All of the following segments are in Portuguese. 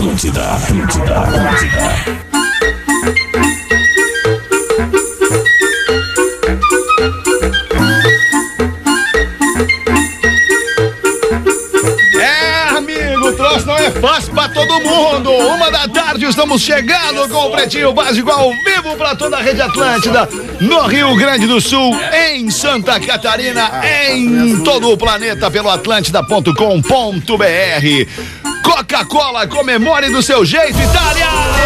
Atlântida. O troço não é fácil pra todo mundo. 1h da tarde, estamos chegando com o Pretinho Básico ao vivo pra toda a Rede Atlântida, no Rio Grande do Sul, em Santa Catarina, em todo o planeta pelo atlântida.com.br. Coca-Cola, comemore do seu jeito, Itália!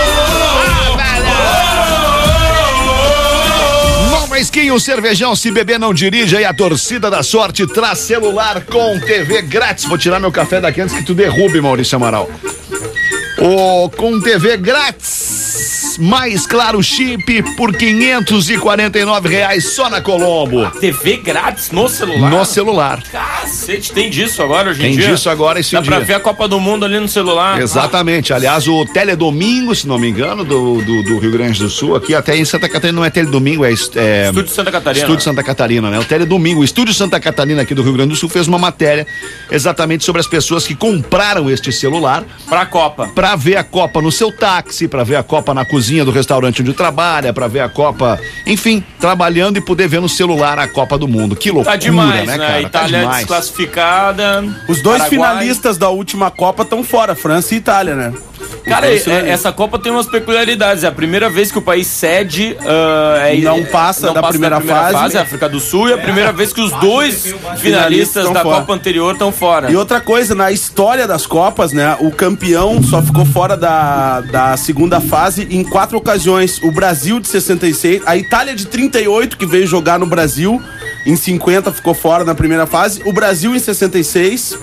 Nova Skin, um cervejão, se beber não dirija, e a torcida da sorte traz celular com TV grátis. Vou tirar meu café daqui antes que tu derrube, Maurício Amaral. Com TV grátis, mais claro chip por R$549 só na Colombo. TV grátis no celular? No celular. Cacete, tem disso agora hoje em dia? Tem disso agora esse dia. Dá pra ver a Copa do Mundo ali no celular. Exatamente. Aliás, o Teledomingo, se não me engano, do Rio Grande do Sul, aqui até em Santa Catarina não é Teledomingo, é Estúdio Santa Catarina. Estúdio Santa Catarina, né? O Teledomingo. O Estúdio Santa Catarina aqui do Rio Grande do Sul fez uma matéria exatamente sobre as pessoas que compraram este celular pra Copa. Pra ver a Copa no seu táxi, pra ver a Copa na cozinha do restaurante onde trabalha, pra ver a Copa, enfim, trabalhando e poder ver no celular a Copa do Mundo. Que loucura, tá demais, né, cara? Itália tá desclassificada. Os dois finalistas da última Copa estão fora, França e Itália, né? Cara, essa Copa tem umas peculiaridades. É a primeira vez que o país cede não passa da primeira fase, a África do Sul, e é a primeira vez que os dois finalistas da Copa anterior estão fora. E outra coisa, na história das Copas, né, o campeão só ficou fora da segunda fase em 4 ocasiões. O Brasil de 66, a Itália de 38, que veio jogar no Brasil, em 50 ficou fora na primeira fase, o Brasil em 66,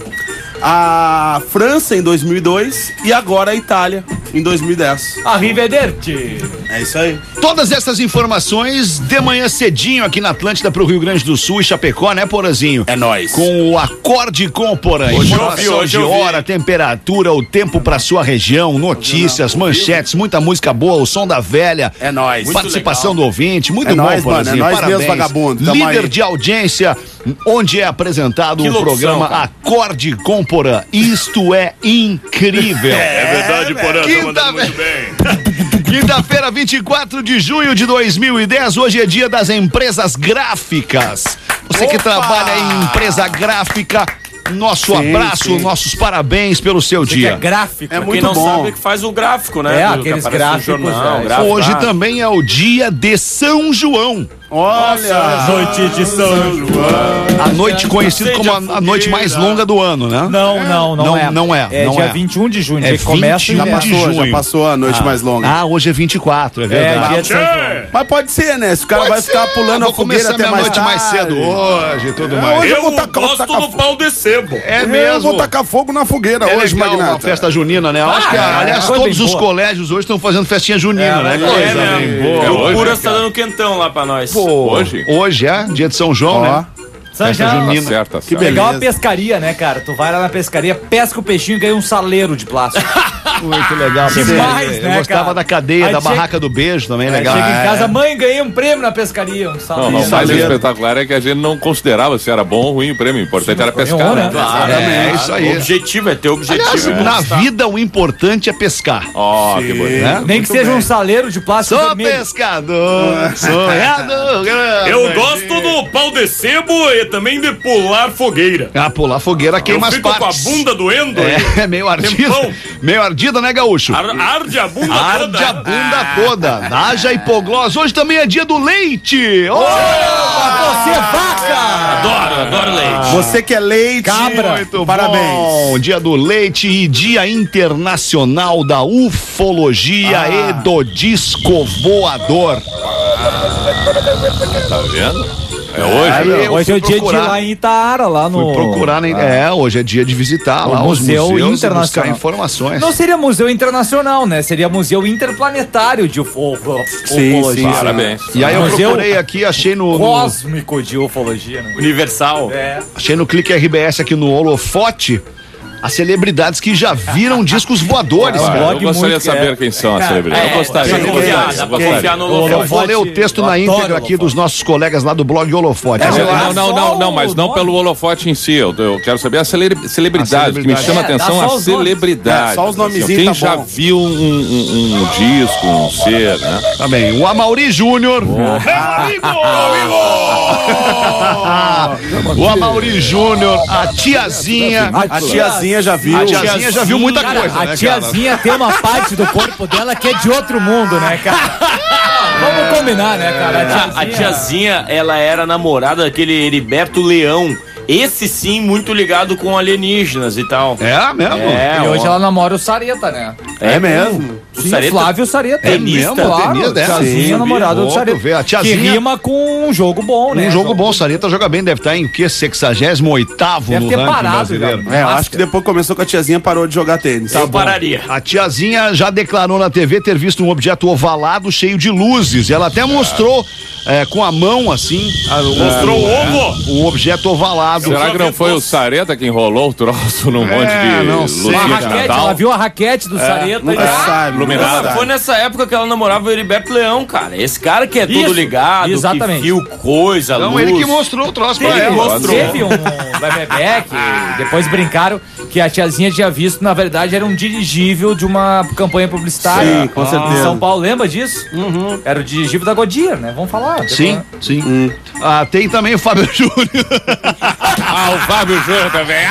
a França em 2002 e agora a Itália em 2010. Arrivederci. É isso aí. Todas essas informações de manhã cedinho aqui na Atlântida pro Rio Grande do Sul e Chapecó, né, Porazinho? É nóis. Com o Acorde Compora. Informação de hora, temperatura, o tempo pra sua região, notícias, manchetes, muita música boa, o som da velha. É nóis. Participação do ouvinte, muito bom, nóis, Porazinho. Mano, é nóis parabéns. mesmo, vagabundo. Líder de audiência, onde é apresentado o programa Acorde Compora. Isto é incrível. É verdade, Porã, tá mandando muito bem. Quinta-feira, 24 de junho de 2010, hoje é dia das empresas gráficas. Você que trabalha em empresa gráfica, nosso abraço, nossos parabéns pelo seu dia. É gráfico. É muito quem não bom. sabe que faz o gráfico, né? É, aqueles gráficos. Hoje também é o dia de São João. Olha! Noite de São João. A noite conhecida como a noite mais longa do ano, né? Não é. É dia 21 de junho. É que começa 21 de junho. Já passou a noite mais longa. Ah, hoje é 24, é verdade. dia de São João. Mas pode ser, né? Se o cara vai ficar pulando a fogueira até mais noite mais cedo hoje e tudo mais. Hoje eu vou gosto do pau de sebo. É mesmo. Eu vou tacar fogo na fogueira hoje, legal, Magnata. uma festa junina, né? Eu acho que, aliás, todos os colégios hoje estão fazendo festinha junina, né? Coisa bem boa. O Puras tá dando quentão lá pra nós. Pô, hoje é dia de São João, né? São Festa João. junina. Certo, Que legal a pescaria, né, cara? Tu vai lá na pescaria, pesca o peixinho e ganha um saleiro de plástico. Muito legal. Demais, Eu né, gostava cara? da cadeia, Aí da chega- barraca do beijo também, legal. Chega em casa, mãe, ganhei um prêmio na pescaria, um saleiro. Não, o mais espetacular é que a gente não considerava se era bom ou ruim o prêmio. O importante era pescar, bom, né? né? Claro, É isso O aí. objetivo é ter objetivo. Aliás, na vida o importante é pescar. Ó, que bonito. Né? Nem que seja um saleiro de plástico Sou vermelho. pescador, sonhador. Eu gosto do pau de sebo e também de pular fogueira. Ah, pular fogueira Eu queima as fico com a partes. bunda doendo. É, meio ardida. Tempão. Meio ardida, né, gaúcho? Arde a bunda Arde toda. a bunda toda. Haja hipoglós. Hoje também é dia do leite. Você é vaca! Adoro leite. Você que é leite. Cabra. Muito Parabéns. bom. Dia do leite e dia internacional da ufologia e do disco voador. Tá vendo? É hoje, Aí né? eu Hoje é fui o dia de ir procurar. lá em Itaara, lá no... Fui procurar, hoje é dia de visitar lá os Museu museus e Internacional. buscar informações. Não seria museu internacional, né? Seria museu interplanetário de ufologia. sim. Parabéns. E aí eu Museu procurei aqui, achei no Cósmico de ufologia, né? Universal. É. achei no Clique RBS aqui no Holofote as celebridades que já viram discos voadores, cara. Eu gostaria de saber quem são as celebridades. Eu gostaria. Dá pra confiar no Eu Holofote. vou ler o texto na íntegra aqui dos nossos colegas lá do blog Holofote. Não, mas não pelo holofote em si. Eu quero saber a celebridade, que me chama a atenção a celebridade. Só os nomezinhos, quem tá já bom. viu um disco, um ser, né? Tá bem, o Amaury Júnior. O Amaury Júnior, a tiazinha. A tiazinha já viu. A tiazinha já viu muita Cara, coisa, a né, tiazinha tem uma parte do corpo dela que é de outro mundo, né, cara? Vamos combinar, né, cara? A tiazinha, ela era namorada daquele Heriberto Leão. Esse sim, muito ligado com alienígenas e tal. É mesmo? E hoje ela namora o Sareta, né? É mesmo? O Sim, Sareta- Flávio Sareta. É mesmo? Claro, Tenista, é? tiazinha, Sim, namorado do louco, Sareta. vê, a tiazinha- Que rima com um jogo bom, né? Um jogo bom, Sareta joga bem, deve estar em o quê? 68º Deve no ter ranking parado brasileiro. já. Eu acho que depois que começou com a tiazinha, parou de jogar tênis. Eu pararia. A tiazinha já declarou na TV ter visto um objeto ovalado cheio de luzes. Ela até mostrou com a mão, assim, Mostrou o ovo? o objeto ovalado. Será que não foi o Sareta que enrolou o troço num monte de não sei, Uma luzinha de raquete, Natal? ela viu a raquete do Sareta e Nunca sabe. Iluminada. Foi nessa época que ela namorava o Heriberto Leão, cara. Esse cara que é todo Isso, ligado, exatamente. que viu coisa, Não, luz. ele que mostrou o troço pra Ele que ela. mostrou. Teve um bebê que depois brincaram que a tiazinha tinha visto, na verdade, era um dirigível de uma campanha publicitária. Sim, com certeza. Em São Paulo, lembra disso? Era o dirigível da Goodyear, né? Vamos falar. Sim, sim. Ah, tem também o Fábio Júnior. Ah, o Fábio Júnior também.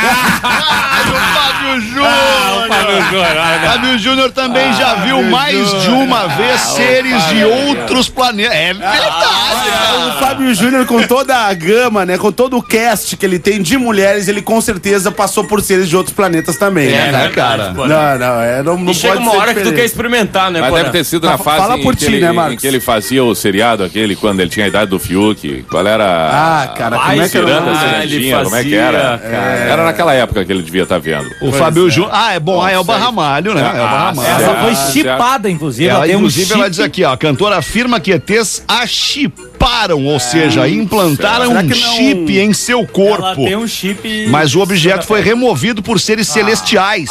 o Fábio Júnior. O Fábio Júnior. Fábio Júnior também já viu mais de uma vez seres de outros planetas. É verdade. O Fábio Júnior, com toda a gama, né? Com todo o cast que ele tem de mulheres, ele com certeza passou por seres de outros planetas também. É, né? né, cara? Não E chega pode uma ser hora que tu diferente. quer experimentar, né, Mas Porã? deve ter sido na Fala fase por em, que ti, ele, né, em Marcos? que ele fazia o seriado aquele, quando ele tinha a idade do Fiuk. Qual era? Ah, cara, como é que era o Ciranda, nome? Cirandinha, ele como é que fazia, era? cara. Era naquela época que ele devia estar vendo. O Fábio Júnior. Ah, é bom. É o Barramalho, né? É o Barramalho. Essa foi certo. chipada, inclusive. Ela, tem um inclusive, ela chip. diz aqui, ó, a cantora afirma que ETs a chiparam, ou seja, implantaram Será um que não- chip em seu Ela corpo. tem um chip. Mas o objeto foi removido por seres celestiais.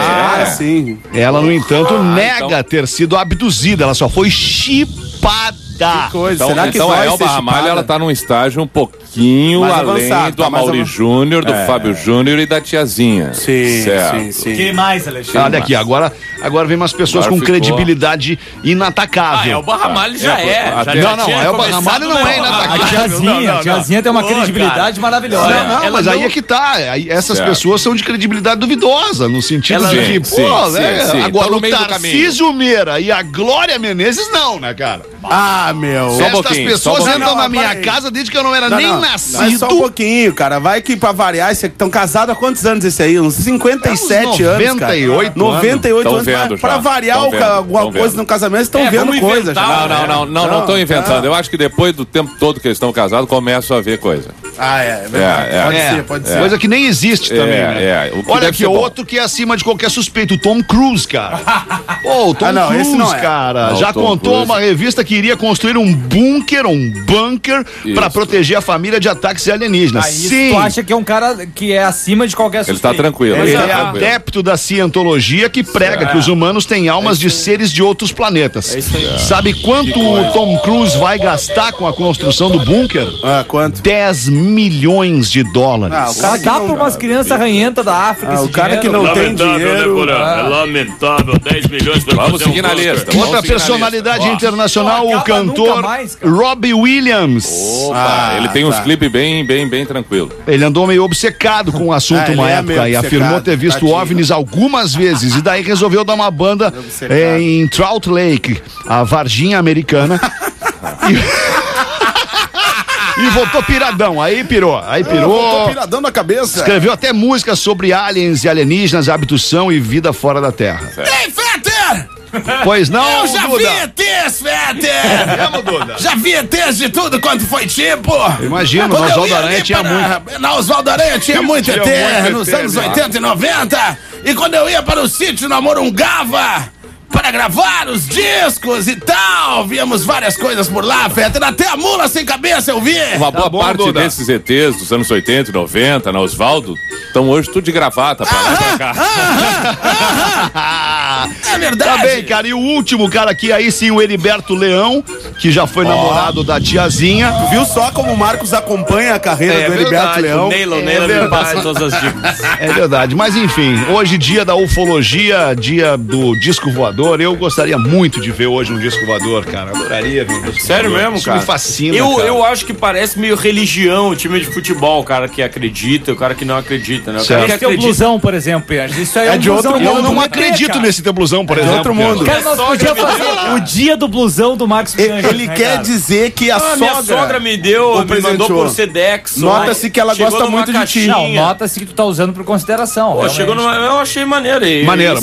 Sim. Ela, no entanto, nega ter sido abduzida. Ela só foi chipada. Coisa. Então, Será que então vai a ser Elba Ramalho, chipada? ela tá num estágio um pouquinho Mais além avançado, do tá mais Amaury avançado. Júnior, do Fábio Júnior e da tiazinha. Sim, certo. sim, sim. Que mais, Alexandre? Olha aqui, agora vem umas pessoas Agora com ficou. credibilidade inatacável. O Barramalho já é. Não, já não, tinha a Elba começado Ramalho não é no- inatacável. A tiazinha, a tiazinha tem uma Pô, credibilidade maravilhosa. Não, Ela mas não- aí é que tá. Aí essas Certo. pessoas são de credibilidade duvidosa, no sentido Ela- de que, Sim, pô, sim, né? sim. Agora Tão no o meio do Tarcísio Meira e a Glória Menezes não, né, cara? Ah, meu. Só um Estas pouquinho, pessoas só um pouquinho. entram Não, na minha peraí. casa desde que eu não era Não, nem não. nascido. Mas só um pouquinho, cara. Vai que pra variar, estão casados há quantos anos esse aí? Uns 57 É uns anos, cara. 98 98 Tão anos. vendo Pra já. variar Tão vendo, alguma tão coisa vendo. no casamento, estão É, vendo vamos coisa inventar, já. Não estou inventando. Eu acho que depois do tempo todo que eles estão casados, começam a ver coisa. Ah, é verdade. É, Pode É, ser, pode ser. coisa que nem existe também, né? O que Olha deve aqui, ser bom. outro que é acima de qualquer suspeito, o Tom Cruise, cara. Pô, o Tom Ah, não, esse Cruise, não é. cara, Não, já o Tom contou a Cruise. uma revista que iria construir um bunker pra Isso. proteger a família de ataques alienígenas. Aí Sim, tu acha que é um cara que é acima de qualquer Ele suspeito. tá tranquilo. ele tá é tranquilo. adepto da cientologia que prega que os humanos têm almas de seres de outros planetas. Sabe quanto o Tom Cruise vai gastar com a construção do bunker? Ah, quanto? 10 milhões de dólares. Ah, o cara que Dá não- pra umas crianças ranhentas da África. Ah, esse o cara que dinheiro. não tem Lamentável, dinheiro. né, Porã? É lamentável. 10 milhões pra Vamos fazer seguir na Oscar. lista. Outra Vamos seguir na personalidade lista. internacional, Não o acaba cantor nunca mais, cara. Robbie Williams. Opa, ele tem uns clipes bem tranquilos. Ele andou meio obcecado com o assunto Ah, ele uma é época meio e afirmou obcecado, ter visto tadinho. OVNIs algumas vezes e daí resolveu dar uma banda Obcecado. em Trout Lake, a Varginha americana. E voltou piradão, aí pirou. Tô piradão na cabeça. Escreveu até músicas sobre aliens e alienígenas, abdução e vida fora da Terra. Ei, Fetter! Pois não, Eu já Duda? vi ETs, Fetter! Mesmo, Duda? Já vi ETs de tudo quanto foi tipo! Imagino, Quando no eu Oswaldo ia Aranha ali tinha muito. Na Oswaldo Aranha tinha muito ET, muito nos ET, anos né? 80 e 90. E quando eu ia para o sítio na Morungava, para gravar os discos e tal. Víamos várias coisas por lá, Fetter. Até a mula sem cabeça eu vi. Uma boa parte desses ETs dos anos 80 e 90, na Osvaldo, estão hoje tudo de gravata pra lá e pra cá. É verdade. Tá bem, cara. E o último cara aqui, aí sim, o Heriberto Leão, que já foi namorado da tiazinha. Tu viu só como o Marcos acompanha a carreira do Heriberto Leão? O Neilo me passa todas as dicas. É verdade. Mas enfim, hoje dia da ufologia, dia do disco voador. Eu gostaria muito de ver hoje um disco voador, cara. Adoraria ver um disco Sério voador. mesmo, cara? Isso me fascina, eu acho que parece meio religião, o time de futebol, o cara que acredita e o cara que não acredita, né? O cara que acredita. O blusão, por exemplo, isso aí é de outro mundo. Eu não acredito nesse teu blusão, por exemplo. De outro mundo. Cara, nós podíamos fazer o dia do blusão do Marcos Pianges. Ele quer dizer que a sogra... Minha sogra me mandou por Sedex. Nota-se que ela gosta muito de ti. Não, nota-se que tu tá usando por consideração. Pô, chegou eu achei maneiro. Maneiro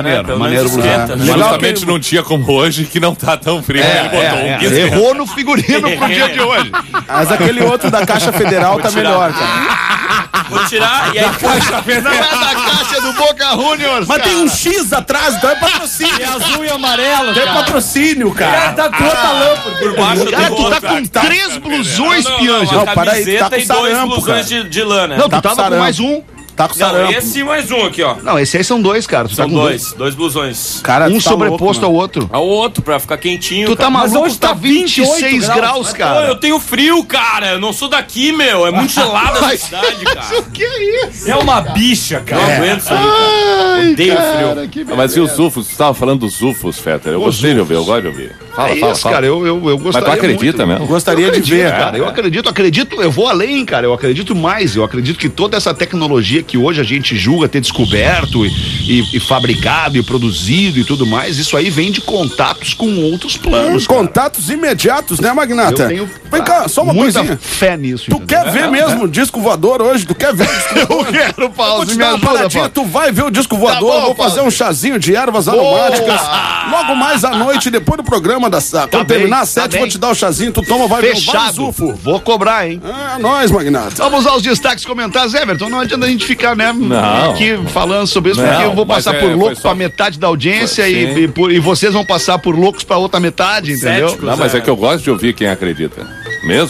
blusão. Justamente num dia como hoje, que não tá tão frio. Ele botou errou no figurino pro dia de hoje. Mas aquele outro da Caixa Federal tá melhor, cara. Vou tirar e aí... Não é da caixa do Boca Juniors, mas cara, tem um X atrás, então é patrocínio. É azul e amarelo, tem patrocínio, cara. O cara tá com outra lâmpada por baixo do cara, tu tá com 3 blusões, Pianges. Não, para aí, tu tá com e 2 blusões de lã, né? Não, tu tava com mais um. Tá com sarampo. Esse e mais um aqui, ó. Não, esse aí são 2, cara. Tu são tá com 2 blusões. Cara, um sobreposto ao outro. Ao outro, pra ficar quentinho. Tu tá maluco, mas hoje tá 26 graus, cara. Pô, eu tenho frio, cara. Eu não sou daqui, meu. É muito gelada essa cidade, cara. O que é isso? É uma bicha, cara. Não aguento isso aí, cara. Odeio frio. Mas e os UFOs? Você tava falando dos UFOs, Fetter. Eu gostei de ouvir, eu gosto de ouvir. Fala. Cara, eu gostaria. Mas tu acredita mesmo? Eu gostaria de ver, cara. Eu acredito, eu vou além, cara. Eu acredito mais. Eu acredito que toda essa tecnologia que hoje a gente julga ter descoberto e fabricado e produzido e tudo mais, isso aí vem de contatos com outros planos. Contatos imediatos, né, Magnata? Eu tenho Vem cá, só uma muita coisinha. fé nisso. Tu quer ver mesmo o disco voador hoje? Tu quer ver o disco voador? Eu quero, Paulo. Eu vou te dar uma paradinha, tu vai ver o disco voador, Tá bom, vou fazer um chazinho de ervas aromáticas. Logo mais à noite, depois do programa, quando terminar às 7, vou te dar o chazinho, tu toma, vai ver fechado. UFO. Vou cobrar, hein? É nóis, Magnata. Vamos aos destaques comentários, Everton. Não adianta a gente ficar, né, Não. aqui falando sobre isso, porque eu vou passar por louco pra metade da audiência e vocês vão passar por loucos pra outra metade, entendeu? Não, mas é que eu gosto de ouvir quem acredita. Mesmo?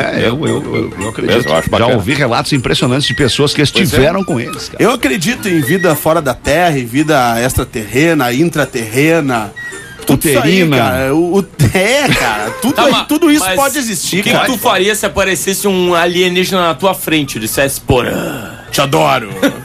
Eu acredito. Mesmo, eu acho Já bacana. ouvi relatos impressionantes de pessoas que estiveram com eles, cara. Eu acredito em vida fora da Terra, em vida extraterrena, intraterrena. Tudo isso aí, cara. Cara. Tudo isso pode existir, cara. O que tu faria se aparecesse um alienígena na tua frente e dissesse, porra, te adoro?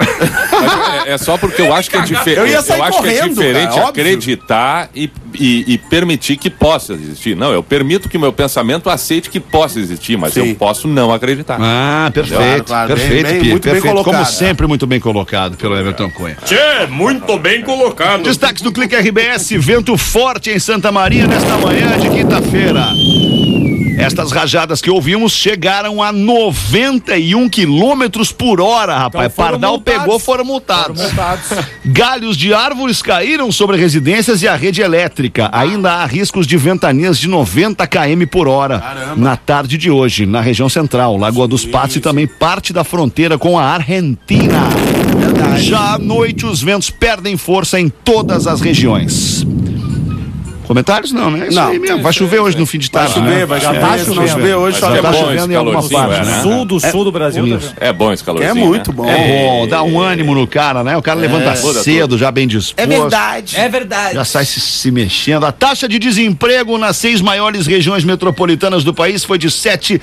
É só porque eu acho que é diferente. Eu ia sair correndo, cara, acreditar e permitir que possa existir. Não, eu permito que o meu pensamento aceite que possa existir, mas eu posso não acreditar. Ah, perfeito. Claro, perfeito, bem, Pia, muito perfeito. bem colocado. Como sempre, muito bem colocado pelo Everton Cunha. Tchê, muito bem colocado. Destaques do Clique RBS, vento forte em Santa Maria nesta manhã de quinta-feira. Estas rajadas que ouvimos chegaram a 91 quilômetros por hora, rapaz. Então Pardal multados. pegou, foram multados. Galhos de árvores caíram sobre residências e a rede elétrica. Ainda há riscos de ventanias de 90 km por hora. Caramba. Na tarde de hoje, na região central, Lagoa dos Patos e também parte da fronteira com a Argentina. Já à noite, os ventos perdem força em todas as regiões. Comentários não, né? Isso aí mesmo. Vai chover hoje no fim de tarde. Vai chover, se não chover hoje, só tá bom chovendo esse em alguma calorzinho, parte, né? Sul do Brasil. É bom esse calorzinho. É muito né? bom. É bom, dá um ânimo no cara, né? O cara levanta cedo, já bem disposto. É verdade. Já sai se mexendo. A taxa de desemprego nas 6 maiores regiões metropolitanas do país foi de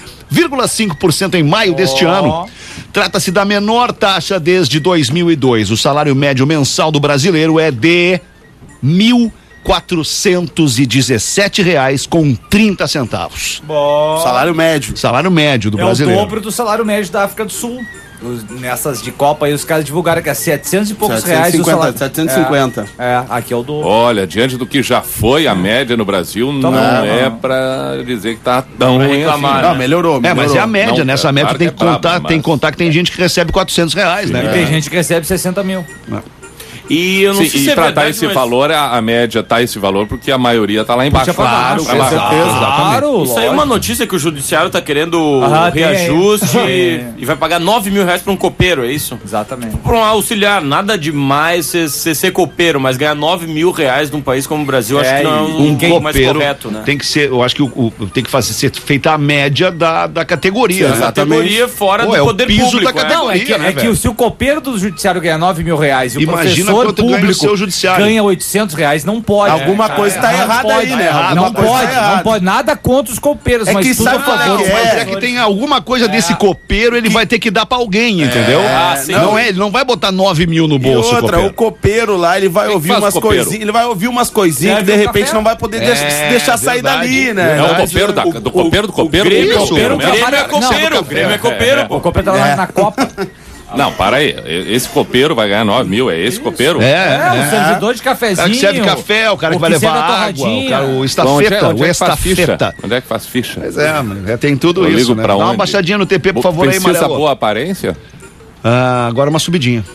7,5% em maio deste ano. Trata-se da menor taxa desde 2002. O salário médio mensal do brasileiro é de R$1.417,30. Salário médio. Salário médio do brasileiro. É o dobro do salário médio da África do Sul. Nessas de Copa aí os caras divulgaram que é 700 e poucos reais o salário. 750. Aqui é o dobro. Olha, diante do que já foi a média no Brasil, não é pra dizer que tá tão ruim assim. Não, melhorou. Mas é a média, Não, nessa média claro tem que que é contar, brabo, tem que mas- contar que tem gente que recebe R$400, né? E tem gente que recebe 60 mil. E eu não sei se é pra verdade, esse mas... valor, a média tá esse valor porque a maioria tá lá embaixo. Claro, com certeza. Claro, Isso aí é uma notícia que o judiciário tá querendo tem reajuste aí. e vai pagar R$9.000 pra um copeiro, é isso? Exatamente. Pra um auxiliar, nada demais você ser copeiro, mas ganhar R$9.000 num país como o Brasil, acho que não é Um mais copeiro correto, né? tem que ser, eu acho que tem que ser feita a média da categoria. Sim, né? categoria fora do é poder o piso público. da categoria, Não, é que se o copeiro do judiciário ganhar R$9.000 e o Imagina professor quanto ganha o público seu judiciário. ganha R$800, não pode. Alguma coisa tá errada aí, né? Não Alguma coisa tá pode, errada. não pode. Nada contra os copeiros, É mas que tudo sabe a favor qual é dos que é? Mas é professores. que tem alguma coisa desse copeiro, ele vai ter que dar pra alguém, entendeu? sim. Não é, ele não vai botar 9 mil no E bolso, outra, o copeiro lá, ele vai ouvir faz umas copeiro? coisinhas, ele vai ouvir umas coisinhas que de Serve um repente café? não vai poder deixar sair verdade. dali, né? É o copeiro do copeiro do copeiro. Grêmio, Isso, Grêmio né? é copeiro, o Grêmio é copeiro, pô. O copeiro tá lá na Copa. Não, para aí. Esse copeiro vai ganhar 9 mil, é esse copeiro? O servidor de O cara cafezinho. que serve café, o cara que vai serve levar a água, torradinha. o cara, o Bom, estafeta, onde o é que faz ficha? estafeta. Onde é que faz ficha? Pois é, mano, tem tudo Eu isso, ligo né? pra Dá uma onde? baixadinha no TP, por favor, aí, Precisa Marelo. boa aparência? Agora uma subidinha.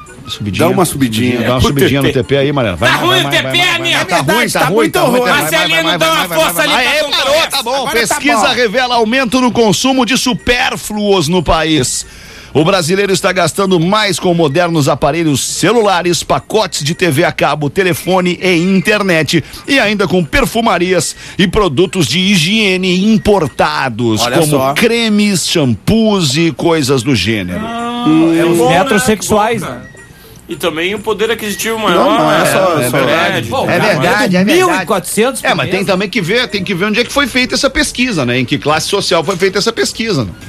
Dá uma subidinha. Dá uma subidinha no TP aí, Marelo. Vai, Tá vai, ruim vai, o TP, vai, vai, minha. vai. Tá ruim, tá ruim, muito tá ruim. ruim. A Celino dá uma força ali pra Aê, contar parou, essa. tá bom. Agora tá Pesquisa bom. revela aumento no consumo de supérfluos no país. O brasileiro está gastando mais com modernos aparelhos celulares, pacotes de TV a cabo, telefone e internet, e ainda com perfumarias e produtos de higiene importados, Olha como só. cremes, shampoos e coisas do gênero. Os metrosexuais, né? E também o poder aquisitivo maior. Não é só- é só- verdade. Pô, É verdade, é verdade. 1.400 por Mas mês. tem também que ver, onde é que foi feita essa pesquisa, né? Em que classe social foi feita essa pesquisa. Né?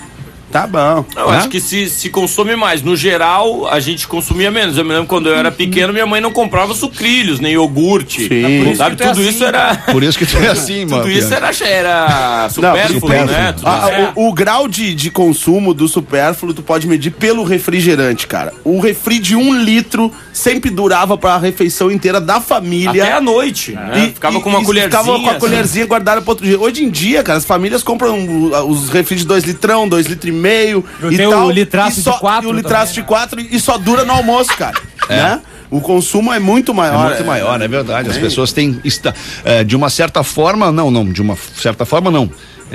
Tá bom. Eu acho que se consome mais. No geral, a gente consumia menos. Eu me lembro quando eu era pequeno, minha mãe não comprava sucrilhos, nem iogurte. Sim. Sabe, tudo isso era... Por isso que tu é assim, mano. Tudo isso era supérfluo, supérfluo. né? Tudo isso era- O grau de consumo do supérfluo tu pode medir pelo refrigerante, cara. O refri de 1 litro sempre durava pra refeição inteira da família. Até a noite, né? Ficava com uma colherzinha. Ficava com a assim. colherzinha guardada pro outro dia. Hoje em dia, cara, as famílias compram os refris de 2 litrão, 2 litros e meio e tenho tal. o litraço e só, de 4 e o litraço também, de 4 e só dura no almoço, cara. Né? O consumo é muito maior. É muito maior, é verdade. As pessoas têm. De uma certa forma, não. De uma certa forma, não.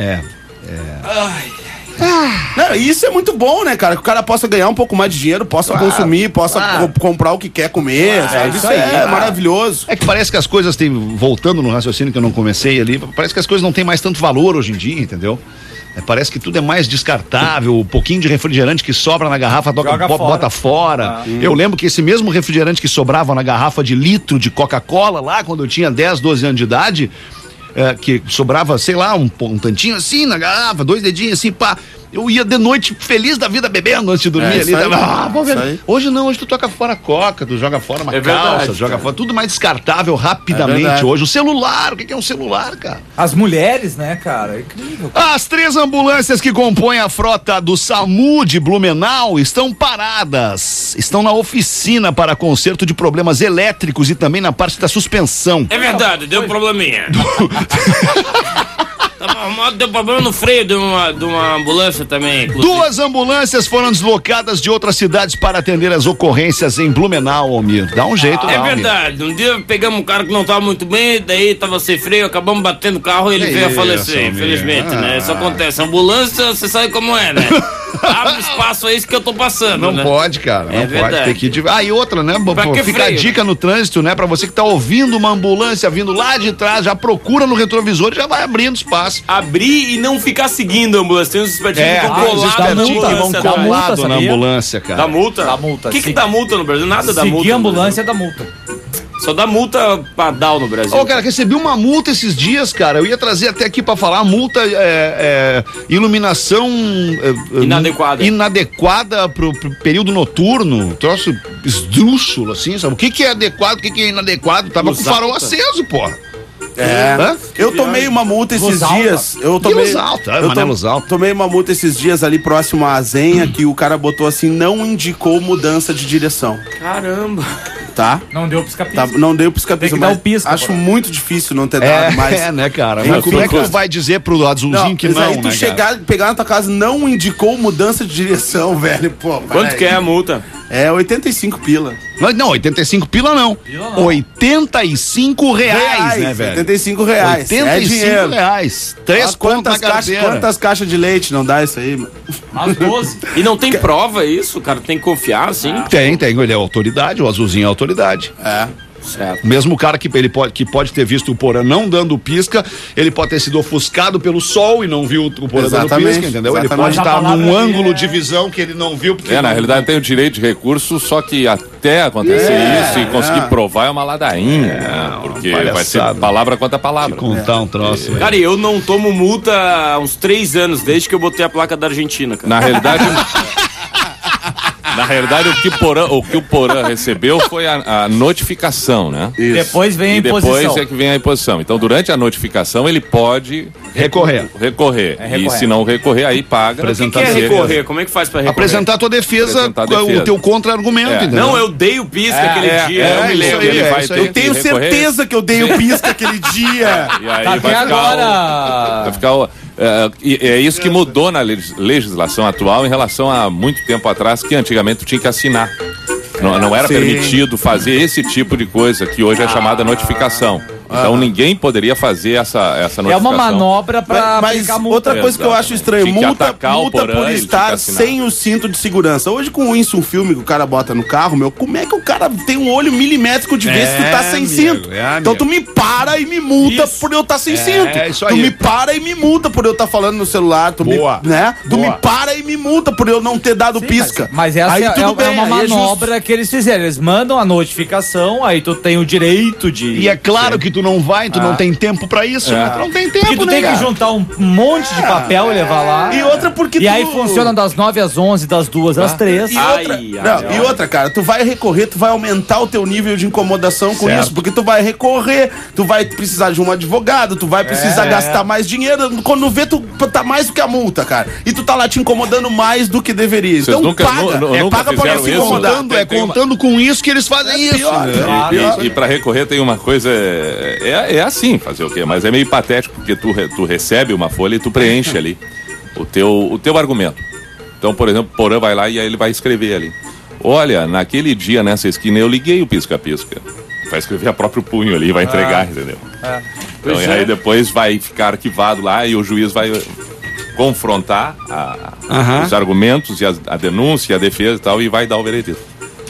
Não, e isso é muito bom, né, cara? Que o cara possa ganhar um pouco mais de dinheiro, possa consumir, possa comprar o que quer comer, sabe? Isso aí é maravilhoso. É que parece que as coisas têm. Voltando no raciocínio que eu não comecei ali, parece que as coisas não têm mais tanto valor hoje em dia, entendeu? Parece que tudo é mais descartável, o pouquinho de refrigerante que sobra na garrafa bota fora. Eu lembro que esse mesmo refrigerante que sobrava na garrafa de litro de Coca-Cola lá, quando eu tinha 10, 12 anos de idade, que sobrava, sei lá, um tantinho assim na garrafa, 2 dedinhos assim, pá. Eu ia de noite feliz da vida bebendo antes de dormir ali. Hoje não, hoje tu toca fora a Coca, tu joga fora uma calça, verdade, joga fora, tudo mais descartável rapidamente verdade. hoje. O celular, o que é um celular, cara? As mulheres, né, cara? É incrível. As 3 ambulâncias que compõem a frota do SAMU de Blumenau estão paradas. Estão na oficina para conserto de problemas elétricos e também na parte da suspensão. É verdade, deu um probleminha. Deu problema no freio de uma ambulância também. Inclusive. 2 ambulâncias foram deslocadas de outras cidades para atender as ocorrências em Blumenau, Almir. Dá um jeito lá, É Almir. verdade, um dia pegamos um cara que não estava muito bem, daí tava sem freio, acabamos batendo o carro e ele veio a falecer, Almir. infelizmente, né? Isso acontece. Ambulância, você sabe como é, né? Abre espaço a isso que eu tô passando, Não né? pode, cara. Não pode. verdade. Tem que... E outra, né? Pra que Fica freio, a dica no trânsito, né? Pra você que tá ouvindo uma ambulância vindo lá de trás, já procura no retrovisor e já vai abrindo espaço. Abrir e não ficar seguindo a ambulância. Tem uns espertinhos que ficam os colados na espertinhos que vão ambulância. atrás. colado na sabia? ambulância, cara. Dá multa? Dá multa, O que sim. dá multa no Brasil? Nada dá multa. Seguir a no ambulância dá multa. Brasil. Só dá multa padal no Brasil. Ô, cara, recebi uma multa esses dias, cara. Eu ia trazer até aqui pra falar. Multa iluminação inadequada pro período noturno. Troço esdrúxulo, assim, sabe? O que é adequado, o que é inadequado? Tava com o farol aceso, porra. Hã? Eu tomei uma multa esses Luz alta. dias. Luz alta, luz alta. Tomei uma multa esses dias ali próximo à Azenha que o cara botou assim, não indicou mudança de direção. Caramba. Tá? Não deu pisca-pisca. Tá, não deu pisca-pisca, Tem que dar mas o pisca, acho pô. muito difícil não ter dado mais. né, cara? Mas Mas como é que fica- tu vai dizer pro azulzinho que mas não, aí tu né, cara? pegar na tua casa não indicou mudança de direção, velho. Pô, Quanto que é a multa? É 85 pila. Não, 85 pila não. 85 reais, né, velho? 85 reais. 85 reais. 3 contas na carteira. Quantas caixas de leite não dá isso aí, mano? As 12. E não tem prova isso, cara? Tem que confiar, assim? Tem. Ele é autoridade, o azulzinho é autoridade. Certo. Mesmo o cara que pode ter visto o Porã não dando pisca, ele pode ter sido ofuscado pelo sol e não viu o Porã dando pisca, entendeu? Ele pode estar num ângulo de visão que ele não viu. Porque na realidade tem o direito de recurso, só que até acontecer isso e conseguir provar é uma ladainha, né? Porque vai ser palavra contra palavra. Contar um troço. Cara, eu não tomo multa há uns 3 anos, desde que eu botei a placa da Argentina, cara. Na realidade... Na realidade, o que o Porã recebeu foi a notificação, né? Isso. Depois vem a imposição. Depois é que vem a imposição. Então, durante a notificação, ele pode recorrer. E se não recorrer, aí paga. O que é recorrer? Como é que faz pra recorrer? Apresentar a tua defesa, o teu contra-argumento, entendeu? Não, eu dei o pisca aquele dia. Eu me lembro. Eu tenho certeza que eu dei o pisca aquele dia. E aí vai ficar... É isso que mudou na legislação atual em relação a muito tempo atrás, que antigamente tu tinha que assinar. Não era permitido fazer esse tipo de coisa que hoje é chamada notificação. Então ninguém poderia fazer essa notificação. É uma manobra pra aplicar multa. Outra coisa que eu acho estranho, multa por estar sem o cinto de segurança. Hoje com o Winston Filme que o cara bota no carro, como é que o cara tem um olho milimétrico de ver se tu tá sem cinto? Então tu me para e me multa por eu estar sem cinto. Tu me para e me multa por eu estar falando no celular. Tu me para e me multa por eu não ter dado pisca. Mas essa aí, é uma manobra que eles fizeram. Eles mandam a notificação, aí tu tem o direito de... E é claro que tu não vai, tu não tem tempo pra isso, né? Tu não tem tempo, porque tu tem que juntar um monte de papel e levar lá. E outra porque aí funciona das 9 às 11, das 2 às 3. E outra, cara, tu vai recorrer, tu vai aumentar o teu nível de incomodação com isso, porque tu vai recorrer, tu vai precisar de um advogado, tu vai precisar gastar mais dinheiro, quando vê tu tá mais do que a multa, cara. E tu tá lá te incomodando mais do que deveria. Vocês então paga pra não se incomodar. Contando com isso que eles fazem isso. E pra recorrer tem uma coisa... É assim, fazer o quê? Mas é meio patético, porque tu recebe uma folha e tu preenche ali o teu argumento. Então, por exemplo, o Porã vai lá e aí ele vai escrever ali. Olha, naquele dia, nessa esquina, eu liguei o pisca-pisca. Vai escrever a próprio punho ali e vai entregar, entendeu? Então, e aí depois vai ficar arquivado lá e o juiz vai confrontar os argumentos e a denúncia, a defesa e tal, e vai dar o veredito.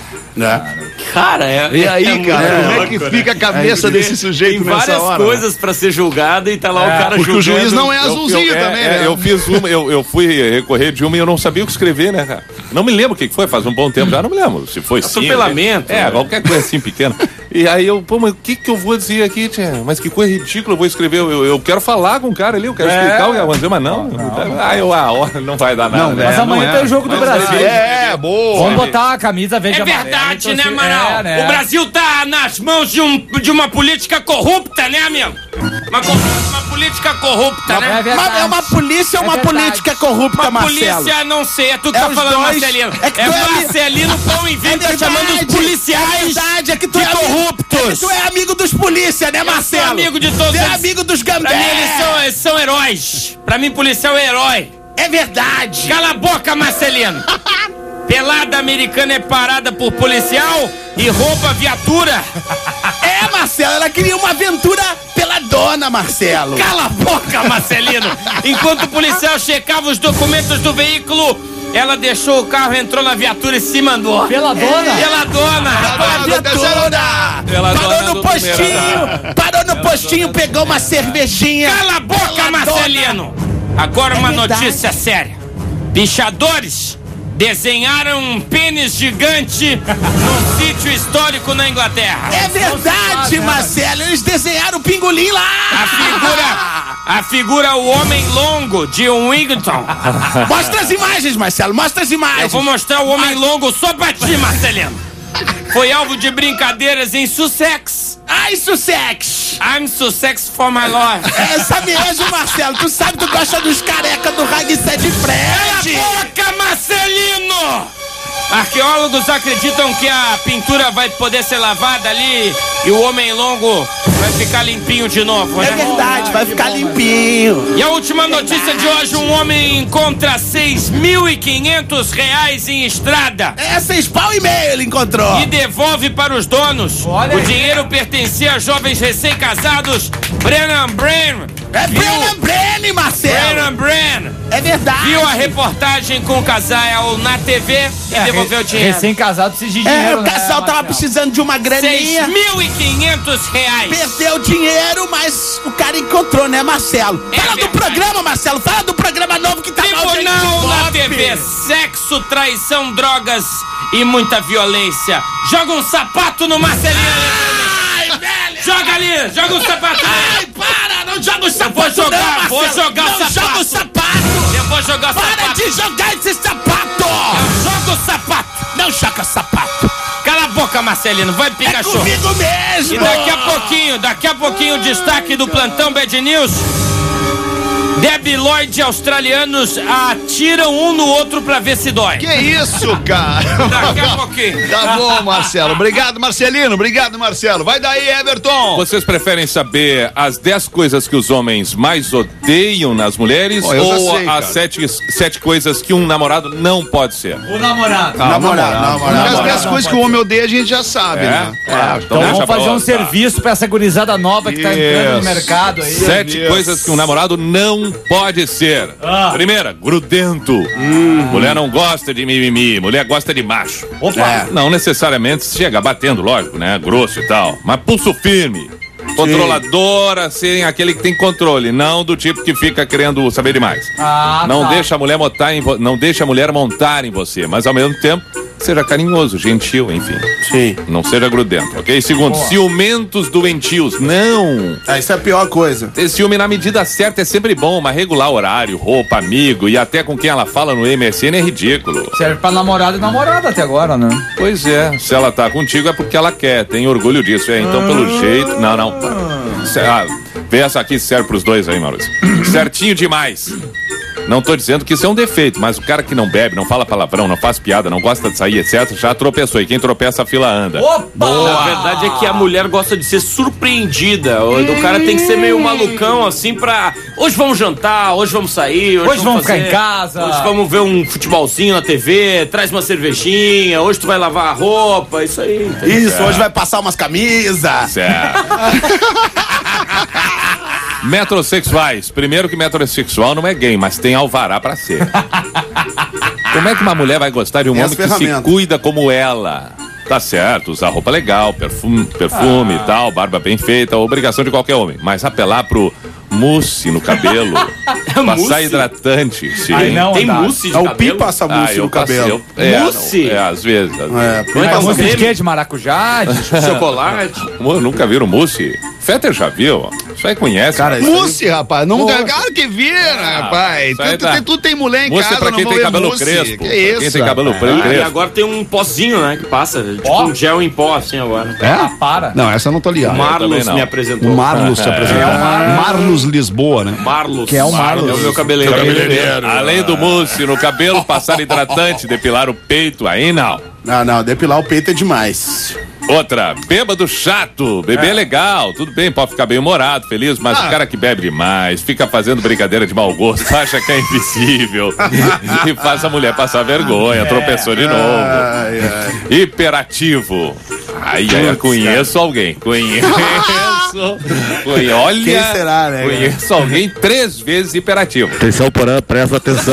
Cara, e aí, cara, como é que fica a cabeça desse sujeito nessa hora? Tem várias coisas pra ser julgada e tá lá o cara porque julgando. Porque o juiz não é azulzinho também, né? Eu fiz uma, eu fui recorrer de uma e eu não sabia o que escrever, né, cara? Não me lembro o que foi, faz um bom tempo já, não me lembro. Se foi atropelamento. Qualquer coisa assim pequena. E aí mas o que eu vou dizer aqui, tia? Mas que coisa ridícula eu vou escrever. Eu quero falar com o cara ali, eu quero explicar o que eu vou dizer, mas não. Não vai dar nada. Mas amanhã tem o jogo do Brasil. Boa. Vamos botar a camisa verde amarela. É verdade, né, Amaral? O Brasil tá nas mãos de uma política corrupta, né, amigo? Uma política corrupta, né? É uma polícia ou uma política corrupta, Marcelo? Uma polícia, não sei, é tu que tá falando, Marcelino. Marcelino Pão e Vento tá chamando os policiais é que tu corruptos. Tu é amigo dos polícia, né, Marcelo? Eu sou amigo de todos. Tu é amigo dos gambés. Pra mim, eles são heróis. Pra mim, policial é herói. É verdade. Cala a boca, Marcelino. Pelada americana é parada por policial e rouba viatura. Marcelo, ela queria uma aventura peladona, Marcelo. Cala a boca, Marcelino. Enquanto o policial checava os documentos do veículo, ela deixou o carro, entrou na viatura e se mandou. Peladona? Parou no postinho, pegou uma cervejinha. Cala a boca, Marcelino. Agora uma notícia séria. Pichadores desenharam um pênis gigante num sítio histórico na Inglaterra. É verdade, Marcelo. Eles desenharam o pingolim lá. A figura o homem longo de Wellington. Mostra as imagens, Marcelo. Mostra as imagens. Eu vou mostrar o homem longo só pra ti, Marcelino. Foi alvo de brincadeiras em Sussex. Ai, Sussex. I'm Sussex for my love. Essa mesmo, Marcelo. Tu sabe que tu gosta dos careca do Ragset de Fred. Cala a boca, Marcelino! Arqueólogos acreditam que a pintura vai poder ser lavada ali e o homem longo vai ficar limpinho de novo, né? É verdade, vai ficar limpinho. E a última notícia de hoje, um homem encontra R$6.500 em estrada. É, 6,5 pau ele encontrou. E devolve para os donos. Olha O aí. dinheiro pertencia a jovens recém-casados. Brennan Brennan. É Brennan Brennan, Marcelo. Brennan Brennan. É verdade. Viu a reportagem com o casal na TV e devolveu o dinheiro. Recém-casado precisa de dinheiro, o né, casal tava Marcelo? precisando de uma graninha. R$6.500. Perdeu o dinheiro, mas o cara encontrou, né, Marcelo? É Fala do verdade. programa, Marcelo. Fala do programa novo que tá na audiência Tribunal de na Pop. TV. Sexo, traição, drogas e muita violência. Joga um sapato no Marcelinho. Ai, velho. Joga ali, joga um sapato Ai, ali. para, não joga o sapato. vou jogar, não, vou Marcelo. jogar o não sapato. joga o sapato. Eu vou jogar o Para sapato. de jogar esse sapato. Joga o sapato. Não joga sapato. Cala a boca, Marcelino. Vai, É Pikachu. comigo mesmo. E daqui a pouquinho, o destaque do Plantão Bad News. Debbie Lloyd e australianos atiram um no outro pra ver se dói. Que isso, cara? Daqui a pouquinho. Tá bom, Marcelo. Obrigado, Marcelino. Obrigado, Marcelo. Vai daí, Everton. Vocês preferem saber as 10 coisas que os homens mais odeiam nas mulheres Oh, eu já ou sei, as cara. 7 coisas que um namorado não pode ser? O namorado. Namorado. As 10 coisas que o homem odeia, a gente já sabe, né? Claro. Então deixa vamos pra fazer um outra. serviço pra essa gurizada nova que tá entrando no Isso. mercado aí. 7 coisas que um namorado não pode ser. Primeira, grudento. Mulher não gosta de mimimi, mulher gosta de macho. Opa! Não necessariamente chega batendo, lógico, né? Grosso e tal. Mas pulso firme. Controladora, assim, aquele que tem controle, não do tipo que fica querendo saber demais. Não deixa a mulher não deixa a mulher montar em você, mas ao mesmo tempo seja carinhoso, gentil, enfim. Sim. Não seja grudento, ok? Segundo, ciumentos doentios. Não! Isso é a pior coisa. Ter ciúme na medida certa é sempre bom, mas regular horário, roupa, amigo e até com quem ela fala no MSN é ridículo. Serve pra namorado e namorada até agora, né? Pois é, se ela tá contigo é porque ela quer, tem orgulho disso, então pelo jeito... Não. Vê essa aqui, serve pros dois aí, Maurício. Certinho demais. Não tô dizendo que isso é um defeito, mas o cara que não bebe, não fala palavrão, não faz piada, não gosta de sair, etc., já tropeçou. E quem tropeça, a fila anda. A verdade é que a mulher gosta de ser surpreendida. O cara tem que ser meio malucão, assim, pra... Hoje vamos jantar, hoje vamos sair, Hoje vamos ficar em casa. Hoje vamos ver um futebolzinho na TV, traz uma cervejinha, hoje tu vai lavar a roupa, isso aí. Isso, hoje vai passar umas camisas. Certo. Metrosexuais. Primeiro que metrosexual não é gay, mas tem alvará pra ser. Como é que uma mulher vai gostar de um Tem homem as que se ferramentas. cuida como ela? Tá certo, usar roupa legal, perfume e tal, barba bem feita, obrigação de qualquer homem. Mas apelar pro mousse no cabelo, passar Mousse? hidratante, sim. Ai, não, Tem Andar. mousse de O cabelo? Pi passa mousse eu no cabelo. Mousse? Às vezes. É música de quê? De maracujá? De Chocolate? Nunca viram mousse? Fetter já viu? Isso aí conhece. Cara, isso Mousse, rapaz. Não claro que vira, rapaz. isso aí tá. Tu tem mulher em Mousse casa, pra não quem vou tem ver cabelo mousse. crespo. Que Pra isso, quem tem cabelo rapaz. E crespo. agora tem um pozinho, né, que passa, tipo Ó. um gel em pó, assim, agora. Ah, para. Não, essa eu não tô O ligado. Marlos também não. me apresentou. O Marlos se apresentou. Marlos Lisboa, né? Marlos. Que é o Marlos. É o meu cabeleireiro. Além do mousse no cabelo, passar hidratante, depilar o peito, aí não. Não, depilar o peito é demais. Outra, bêbado chato. Beber é legal, tudo bem, pode ficar bem humorado, feliz, mas o cara que bebe demais, fica fazendo brincadeira de mau gosto, acha que é invisível e faz a mulher passar vergonha, tropeçou de novo. Hiperativo. Eu conheço alguém. Olha, Quem será, né, conheço alguém 3 vezes hiperativo. Atenção, Porã, presta atenção.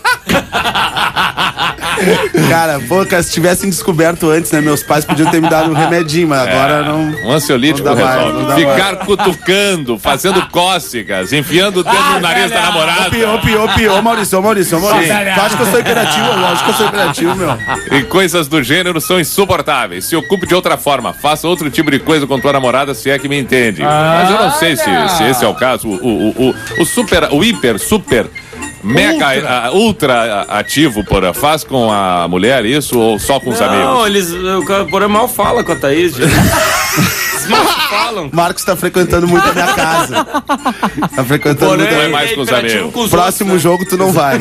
Cara, pô, cara, se tivessem descoberto antes, né? Meus pais podiam ter me dado um remedinho, mas agora não. Um ansiolítico Não dá mais, resolve. não dá Ficar cutucando, fazendo cócegas, enfiando o dedo no nariz da namorada. Pior, Maurício. Tu acha que eu sou hiperativo? Eu acho que eu sou hiperativo, meu. E coisas do gênero são insuportáveis. Se ocupe de outra forma, faça outro tipo de coisa com tua namorada, se é que me entende. Mas eu não sei se esse é o caso. O hiper, super, mega, ultra ativo, porra, faz com a mulher isso ou só com os amigos? Não, o Porã mal fala com a Thaís. Mal fala. falam. Marcos tá frequentando muito a minha casa. Tá frequentando muito a é mais com os amigos. Próximo jogo tu não vai.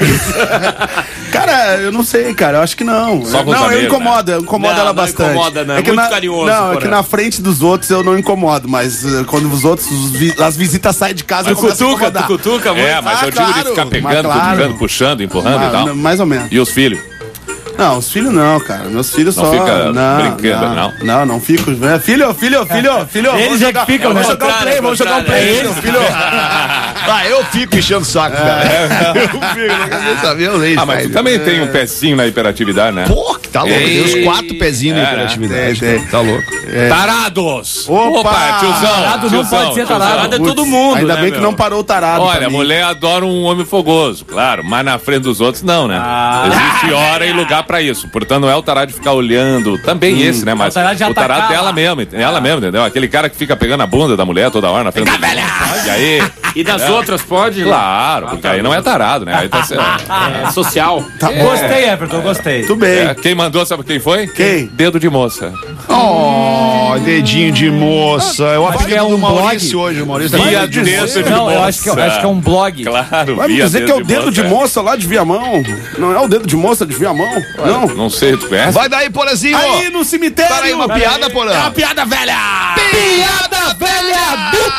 Cara, eu não sei, cara. Eu acho que não. Só com os não, eu amigos, incomodo. Eu incomodo Não, ela não bastante. incomoda, não. É que muito carinhoso, Não, é Porã. que na frente dos outros eu não incomodo. Mas quando os outros, as visitas saem de casa, eu começo a incomodar. Tu cutuca muito. É, mas eu digo de claro, ficar mas pegando, claro. cutucando, puxando, empurrando e tal. Mais ou menos. E os filhos? Não, os filhos não, cara. Meus filhos Não só. fica brincando, não? Não fico. Filho. Eles é que ficam, né? Vamos jogar um play. Filho. Eu fico enchendo o saco, cara. Eu fico, não quero saber, eu leio. Mas tu também tem um pezinho na hiperatividade, né? Pô, que tá louco. Tem uns 4 pezinhos na hiperatividade. tem. Tá louco. Tarados! Opa, tiozão! Tarado não pode ser tarado. Tarado é todo mundo, Ainda né, bem que meu? não parou o tarado. Olha, pra a mim. mulher adora um homem fogoso, claro, mas na frente dos outros não, né? Existe hora e lugar pra isso. Portanto, não é o tarado de ficar olhando. Também esse, né? Mas o tarado de o tarado atacar dela lá. mesmo, entendeu? Aquele cara que fica pegando a bunda da mulher toda hora na frente dos outros. E aí? E das outras pode? Claro, porque aí não é tarado, né? Aí tá certo. É social. Gostei, Everton, gostei. Tudo bem. Quem mandou, sabe quem foi? Quem? Dedo de moça. Oh, dedinho de moça. Eu Acho que é apelido do um Maurício blog. hoje. O Maurício Via tá dedo de Não, eu moça. acho que é um blog. Claro, Vai me via dizer que é o dedo de moça lá de Viamão? Não é o dedo de moça de Viamão? Não. Não sei, tu conhece? Vai daí, Porazinho. Aí no cemitério. Para aí, uma piada, Porã. É uma piada velha. Piada velha do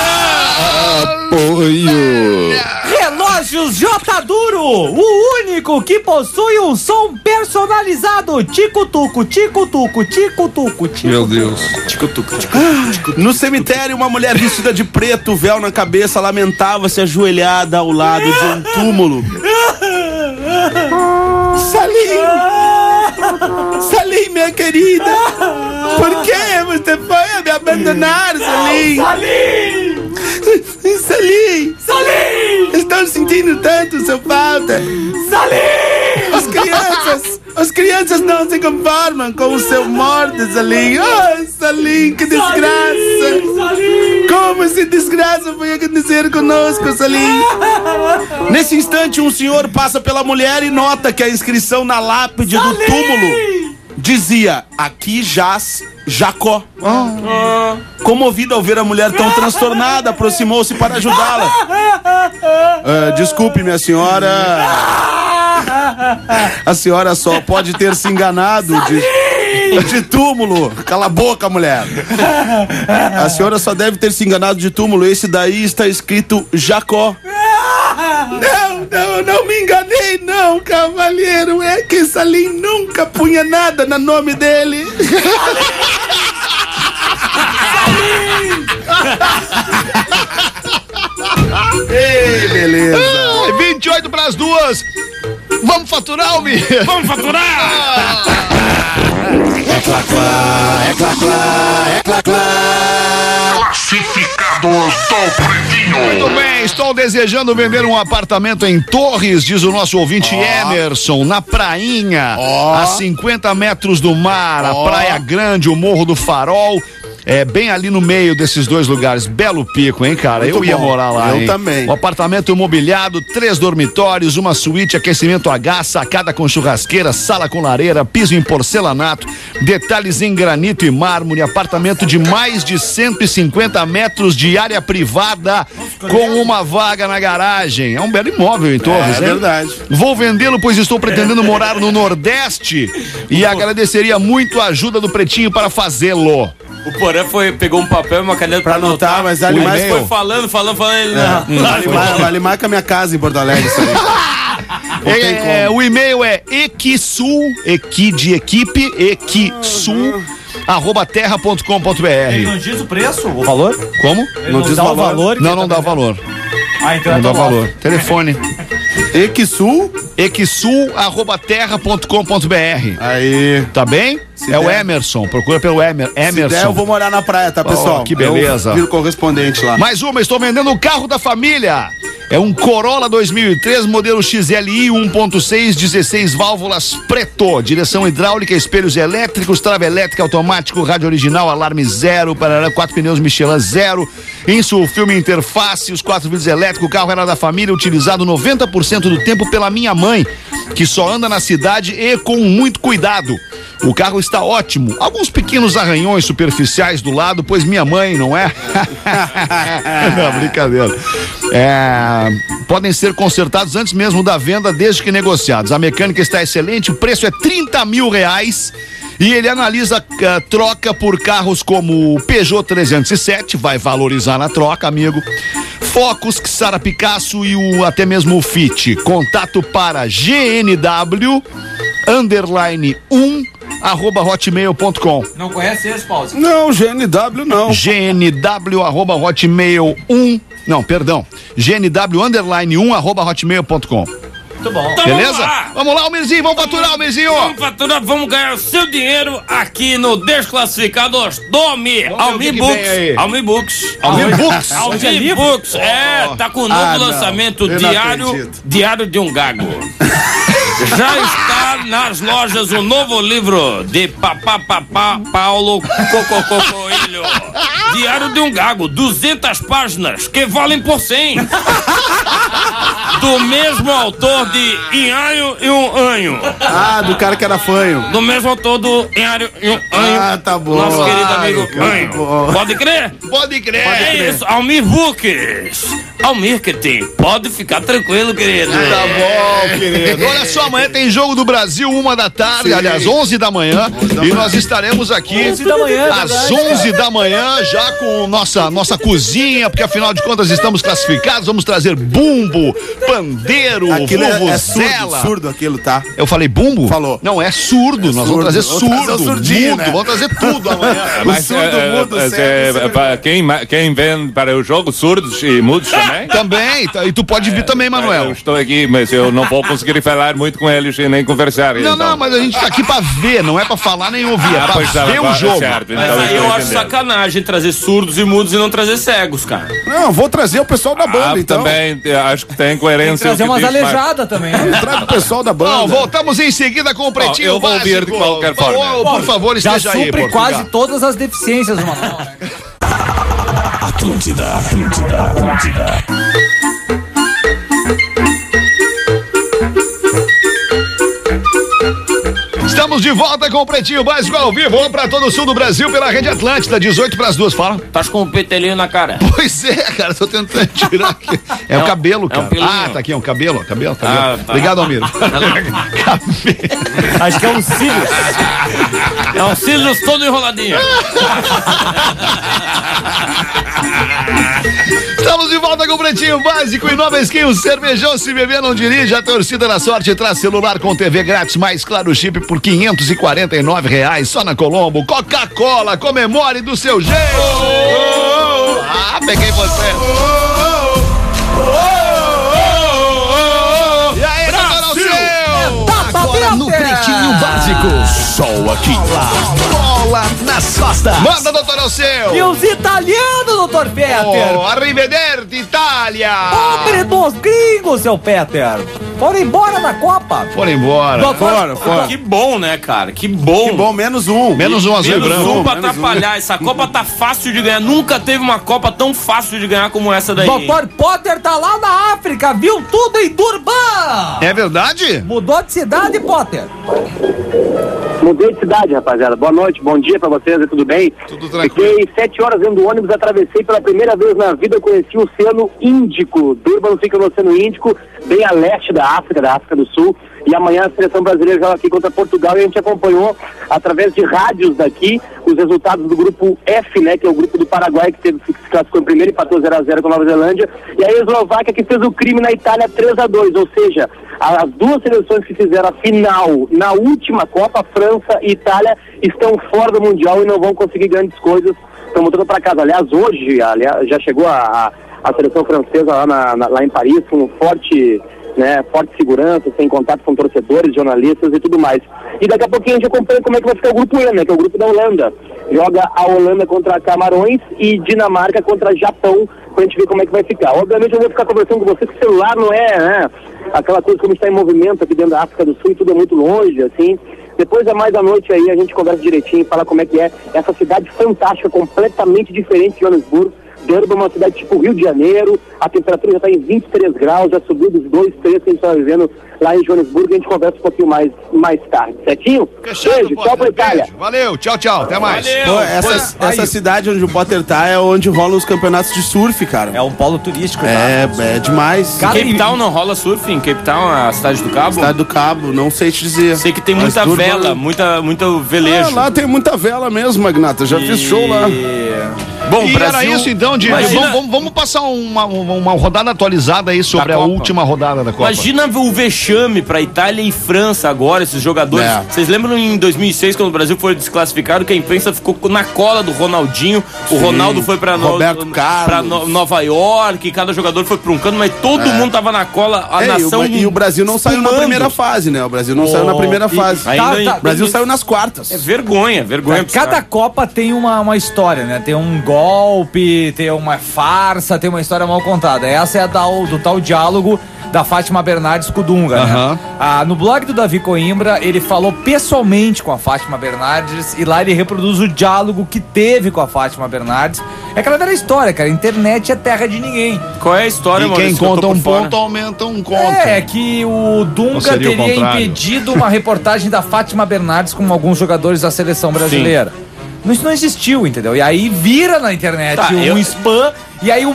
Relógios J Duro, o único que possui um som personalizado. Tico-tuco, tico-tuco, tico-tuco, tico-tuco. Meu Deus. No cemitério, uma mulher vestida de preto, véu na cabeça, lamentava-se ajoelhada ao lado de um túmulo. Salim, minha querida, por que você foi me abandonar, Salim? Salim! Estou sentindo tanto sua falta. As crianças não se conformam com o seu morte, Salim. Oh, Salim, que desgraça! Como essa desgraça foi acontecer conosco, Salim? Nesse instante, um senhor passa pela mulher e nota que a inscrição na lápide do túmulo dizia: aqui jaz Jacó. Comovido ao ver a mulher tão transtornada, aproximou-se para ajudá-la. Desculpe, minha senhora. A senhora só pode ter se enganado de túmulo. Cala a boca, mulher. A senhora só deve ter se enganado de túmulo. Esse daí está escrito Jacó. Não me enganei, não, cavalheiro. É que Salim nunca punha nada no nome dele. Ei, beleza. 28 para as 2. Vamos faturar, Almir? Vamos faturar! Classificados do Pretinho. Muito bem, estou desejando vender um apartamento em Torres, diz o nosso ouvinte Emerson, na prainha, a 50 metros do mar, a Praia Grande, o Morro do Farol. É bem ali no meio desses dois lugares. Belo pico, hein, cara? Muito eu ia bom. morar lá, Eu hein? também. O apartamento mobiliado, 3 dormitórios, uma suíte, aquecimento a gás, sacada com churrasqueira, sala com lareira, piso em porcelanato, detalhes em granito e mármore, apartamento de mais de 150 metros de área privada, com uma vaga na garagem. É um belo imóvel em Torres, hein? verdade. Vou vendê-lo, pois estou pretendendo morar no Nordeste e agradeceria muito a ajuda do Pretinho para fazê-lo. O Porã pegou um papel e uma caneta Pra anotar, mas ali mais foi falando, ele Vale mais que a minha casa em Porto Alegre, isso aí. O e-mail é equisul, equi de equipe, equisul, @terra.com.br. Ele não diz o preço, o valor? Como? Ele não diz dá o valor? valor? Não dá valor. Ah, então Não dá é valor. Telefone. Equisul? equisul@terra.com.br. Aí. Tá bem? Se É o der. Emerson. Procura pelo Se Emerson. der, eu vou morar na praia, tá, pessoal? que beleza. Eu viro correspondente lá. Mais uma, estou vendendo o carro da família. É um Corolla 2003, modelo XLI 1.6, 16 válvulas preto. Direção hidráulica, espelhos elétricos, trava elétrica, automático, rádio original, alarme 0, 4 pneus Michelin 0, insulfilme interface, os 4 vidros elétricos. O carro era da família, utilizado 90% do tempo pela minha mãe, que só anda na cidade e com muito cuidado. O carro está ótimo. Alguns pequenos arranhões superficiais do lado, pois minha mãe, não é? Não, brincadeira. Podem ser consertados antes mesmo da venda, desde que negociados. A mecânica está excelente, o preço é R$30 mil. E ele analisa troca por carros como o Peugeot 307, vai valorizar na troca, amigo. Focus, Xara Picasso e até mesmo o Fit. Contato para gnw_1@hotmail.com. Não conhece esse, Paulo? Não, GNW não. gnw@hotmail1. Não, perdão. gnw_1@hotmail.com. Muito bom. Então Beleza? Vamos lá, Almirzinho, vamos faturar, Almirzinho. Vamos faturar, vamos ganhar o seu dinheiro aqui no Desclassificados do Almir. Vamos ver o que que vem aí. Almir Books. Almir Books? Almir Books. Tá com o novo lançamento, eu não acredito. Diário de um Gago. Já está nas lojas o novo livro de Paulo Coelho. Diário de um Gago, 200 páginas que valem por 100. Do mesmo autor de Inhário e um Anho. Do cara que era fanho. Do mesmo autor do Inhário e um Anho. Tá bom. Nosso querido amigo Anho. bom. Pode crer? Pode crer. É isso, Almir Books. Almir que tem. Pode ficar tranquilo, querido. Tá bom, querido. Olha só, amanhã tem Jogo do Brasil, 1h, aliás, 11 da manhã. E nós estaremos aqui 11 da manhã, às 11 da manhã, já com nossa cozinha, porque afinal de contas estamos classificados. Vamos trazer bumbo, pandeiro, Aquilo é vuvuzela. surdo aquilo, tá? Eu falei bumbo? Falou. Não, é surdo. Nós vamos trazer surdo, Vamos trazer o surdinho, mudo, né? vamos trazer tudo amanhã. Mas surdo, mudo, quem vem para o jogo, surdos e mudos também? Também, e tu pode vir também, Eu Manuel. estou aqui, mas eu não vou conseguir falar muito com eles e nem conversar. Não, então. mas a gente tá aqui pra ver, não é pra falar nem ouvir, é pra pois tá, ver o jogo. certo, Mas então aí eu estou acho entendendo. sacanagem trazer surdos e mudos e não trazer cegos, cara. Não, vou trazer o pessoal da banda, então. Também, acho que tem coerência. Trazer o que umas diz, mas- aleijadas também. Traga o pessoal da banda. Bom, voltamos em seguida com o Pretinho eu vou ouvir Básico. de qualquer forma. Por favor, Já esteja aí, supre Portugal. quase todas as deficiências do Manuel, né? Atlântida. Estamos de volta com o Pretinho Básico ao vivo para todo o sul do Brasil pela Rede Atlântida, 18:02. Fala. Tá com um petelinho na cara. Pois é, cara, tô tentando tirar aqui. É o cabelo, cara. pelinho. Tá aqui, é um cabelo. Tá. Obrigado, Almir. Cabelo. Acho que é um cílios. É um cílios todo enroladinho. Estamos de volta com o Pretinho Básico e Nova Skin, o cervejão se beber não dirige, a torcida da sorte traz celular com TV grátis mais claro chip por R$549 só na Colombo. Coca-Cola, comemore do seu jeito. Peguei você. E aí, doutor Alceu? Agora no Pretinho Básico. Sol aqui. Bola nas costas. Manda, doutor Alceu. E os italianos, doutor Peter? Arrivederci, Itália. Pobre dos gringos, seu Peter. Foram embora da Copa. Foram embora. Doutor, Que bom, né, cara? Que bom. Que bom, menos um. Menos um azul e Menos branco. um pra atrapalhar. Essa Copa tá fácil de ganhar. Nunca teve uma Copa tão fácil de ganhar como essa daí. Doutor Potter tá lá na África, viu tudo em Durban. É verdade? Mudou de cidade, Potter? Mudei de cidade, rapaziada. Boa noite, bom dia pra vocês, tudo bem? Tudo tranquilo. Fiquei 7 horas dentro do ônibus, atravessei pela primeira vez na vida, conheci o Oceano Índico. Durban fica no Oceano Índico, bem a leste da África do Sul. E amanhã a seleção brasileira joga aqui contra Portugal e a gente acompanhou, através de rádios daqui, os resultados do grupo F, né, que é o grupo do Paraguai, que se classificou em primeiro e empatou 0-0 com a Nova Zelândia, e a Eslováquia, que fez o crime na Itália 3-2, ou seja, as duas seleções que fizeram a final na última Copa, França e Itália, estão fora do Mundial e não vão conseguir grandes coisas, estão voltando para casa. Aliás, hoje já chegou a seleção francesa lá em Paris, com forte segurança, sem contato com torcedores, jornalistas e tudo mais. E daqui a pouquinho a gente acompanha como é que vai ficar o grupo E, né, que é o grupo da Holanda. Joga a Holanda contra Camarões e Dinamarca contra Japão, pra gente ver como é que vai ficar. Obviamente eu vou ficar conversando com vocês, que o celular não é, né, aquela coisa como está em movimento aqui dentro da África do Sul e tudo é muito longe, assim. Depois é mais da noite aí, a gente conversa direitinho, fala como é que é essa cidade fantástica, completamente diferente de Joanesburgo. Durban é uma cidade tipo Rio de Janeiro, a temperatura já está em 23 graus, já subiu dos 2, 3 que a gente está vivendo lá em Joanesburgo, a gente conversa um pouquinho mais tarde, certinho? Fechado, Beijo, tchau pra Itália. Valeu, tchau, até mais. Pô, essa cidade onde o Potter tá é onde rolam os campeonatos de surf, cara. É um polo turístico, É demais. Cape Town não rola surf? Em Cape Town, a cidade do Cabo? Cidade do Cabo, não sei te dizer. Sei que tem Mas muita Durban- vela, muito velejo. Lá tem muita vela mesmo, Magnata. Já fiz show lá. Bom, E Brasil... era isso então, vamos passar uma rodada atualizada aí sobre Da a Copa. última rodada da Copa. Imagina o vexame pra Itália e França agora, esses jogadores. Vocês lembram em 2006, quando o Brasil foi desclassificado, que a imprensa ficou na cola do Ronaldinho? O Ronaldo foi pra Roberto Carlos. Nova York, cada jogador foi pra um canto, mas todo mundo tava na cola, a nação. E o Brasil não saiu na primeira fase, né? O Brasil não saiu na primeira fase. ainda O Brasil saiu nas quartas. É vergonha pros Cada caras. Copa tem uma história, né? Tem um golpe, tem uma farsa, tem uma história mal contada. Essa é a do tal diálogo da Fátima Bernardes com o Dunga, né? No blog do Davi Coimbra, ele falou pessoalmente com a Fátima Bernardes e lá ele reproduz o diálogo que teve com a Fátima Bernardes. É aquela velha história, cara. A internet é terra de ninguém. Qual é a história, E quem Maurício, que eu tô conta por um fora? ponto aumenta um conto. É que o Dunga seria o teria contrário? impedido uma reportagem da Fátima Bernardes com alguns jogadores da seleção brasileira. Isso não existiu, entendeu? E aí vira na internet spam, e aí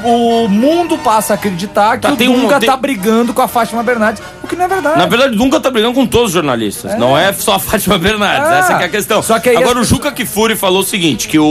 o mundo passa a acreditar que o Dunga tá brigando com a Fátima Bernardes, o que não é verdade. Na verdade, o Dunga tá brigando com todos os jornalistas. Não é só a Fátima Bernardes. Essa que é a questão. Só que aí agora, o Juca Kfouri falou o seguinte, que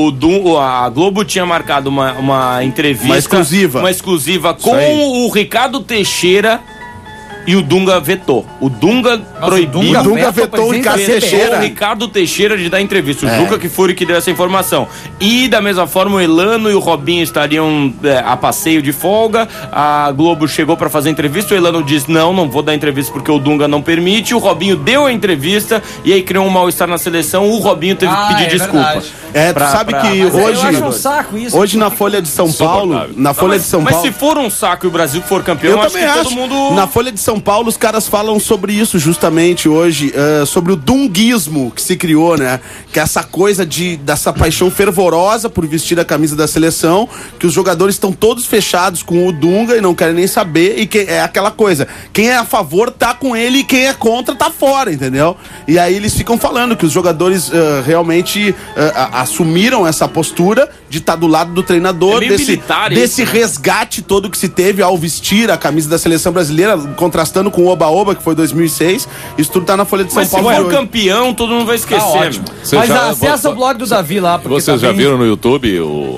a Globo tinha marcado uma entrevista... Uma exclusiva com o Ricardo Teixeira... E o Dunga vetou. O Dunga proibiu. O Dunga vetou o Ricardo Teixeira. O Ricardo Teixeira de dar entrevista. O Juca Kfouri que deu essa informação. E da mesma forma o Elano e o Robinho estariam a passeio de folga. A Globo chegou pra fazer entrevista. O Elano diz: não vou dar entrevista porque o Dunga não permite. O Robinho deu a entrevista e aí criou um mal-estar na seleção. O Robinho teve que pedir desculpa. Tu sabe que hoje. Eu acho um saco isso. Hoje na Folha de São Paulo. Mas se for um saco e o Brasil for campeão, eu acho também que acho. todo mundo. Na Folha de São Paulo, os caras falam sobre isso justamente hoje, sobre o dunguismo que se criou, né? Que é essa coisa dessa paixão fervorosa por vestir a camisa da seleção, que os jogadores estão todos fechados com o Dunga e não querem nem saber, e que é aquela coisa, quem é a favor tá com ele e quem é contra tá fora, entendeu? E aí eles ficam falando que os jogadores realmente assumiram essa postura de estar do lado do treinador, desse resgate todo que se teve ao vestir a camisa da seleção brasileira, contrastando com o Oba-Oba, que foi 2006. Isso tudo tá na Folha de São Paulo. Mas se for campeão, todo mundo vai esquecer. Tá ótimo. Mas acessa o blog do Davi lá. Vocês já viram no YouTube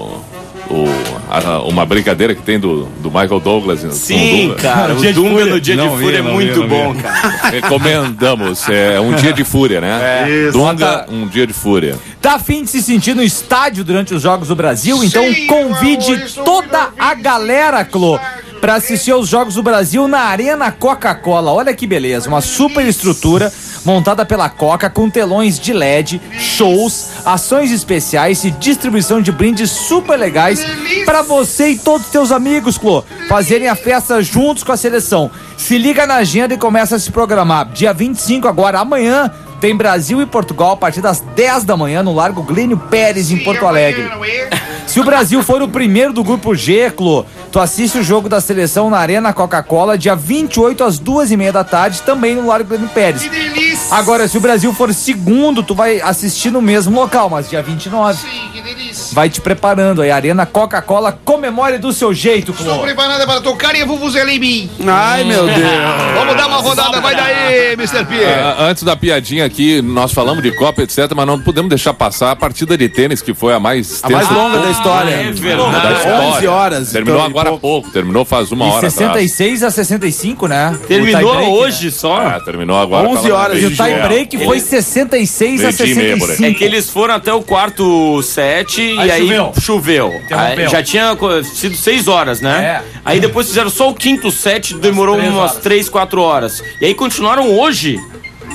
uma brincadeira que tem do Michael Douglas? Sim, cara. O Dunga no Dia de Fúria é muito bom, cara. Recomendamos. É um dia de fúria, né? Dunga, um dia de fúria. Tá a fim de se sentir no estádio durante os Jogos do Brasil? Então convide toda a galera, Clô, para assistir aos Jogos do Brasil na Arena Coca-Cola. Olha que beleza, uma super estrutura montada pela Coca com telões de LED, shows, ações especiais e distribuição de brindes super legais para você e todos os seus amigos, Clô, fazerem a festa juntos com a seleção. Se liga na agenda e começa a se programar. Dia 25 agora, amanhã, tem Brasil e Portugal a partir das 10 da manhã no Largo Glênio Pérez, em Porto Alegre. Se o Brasil for o primeiro do Grupo G, Clô, tu assiste o jogo da seleção na Arena Coca-Cola, dia 28 às 2h30 da tarde, também no Largo Glênio Pérez. Agora, se o Brasil for segundo, tu vai assistir no mesmo local, mas dia 29. Vai te preparando aí, Arena Coca-Cola, comemore do seu jeito, Clô. Estou preparada para tocar e vuvuzela em mim. Ai, meu Deus. Vamos dar uma rodada, vai daí, Mr. P. Antes da piadinha aqui, nós falamos de Copa, etc., mas não podemos deixar passar a partida de tênis, que foi a mais longa da história. É verdade. 11 horas. Terminou agora há pouco, terminou faz uma hora. 66 a 65, né? Terminou hoje só. Terminou agora. 11 horas. E o tie break foi 66 a 65. É que eles foram até o quarto set e aí choveu. Aí já tinha sido 6 horas, né? Aí depois fizeram só o quinto set, demorou umas 3, 4 horas. E aí continuaram hoje.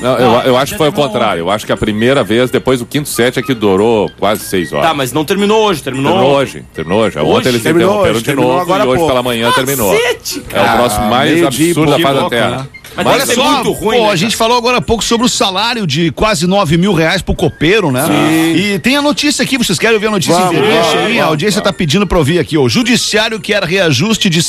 Não, eu acho que foi o contrário. Eu acho que a primeira vez, depois do quinto set, é que durou quase 6 horas. Tá, mas não terminou hoje, terminou hoje. Ontem eles interromperam de novo e hoje pela manhã terminou. É o troço mais absurdo da face da Terra. Né? Mas olha só, muito ruim, a gente falou agora há pouco sobre o salário de quase 9 mil reais pro copeiro, né? Sim. E tem a notícia aqui, vocês querem ouvir a notícia inteira? A audiência tá pedindo pra ouvir aqui, ó. O judiciário quer reajuste de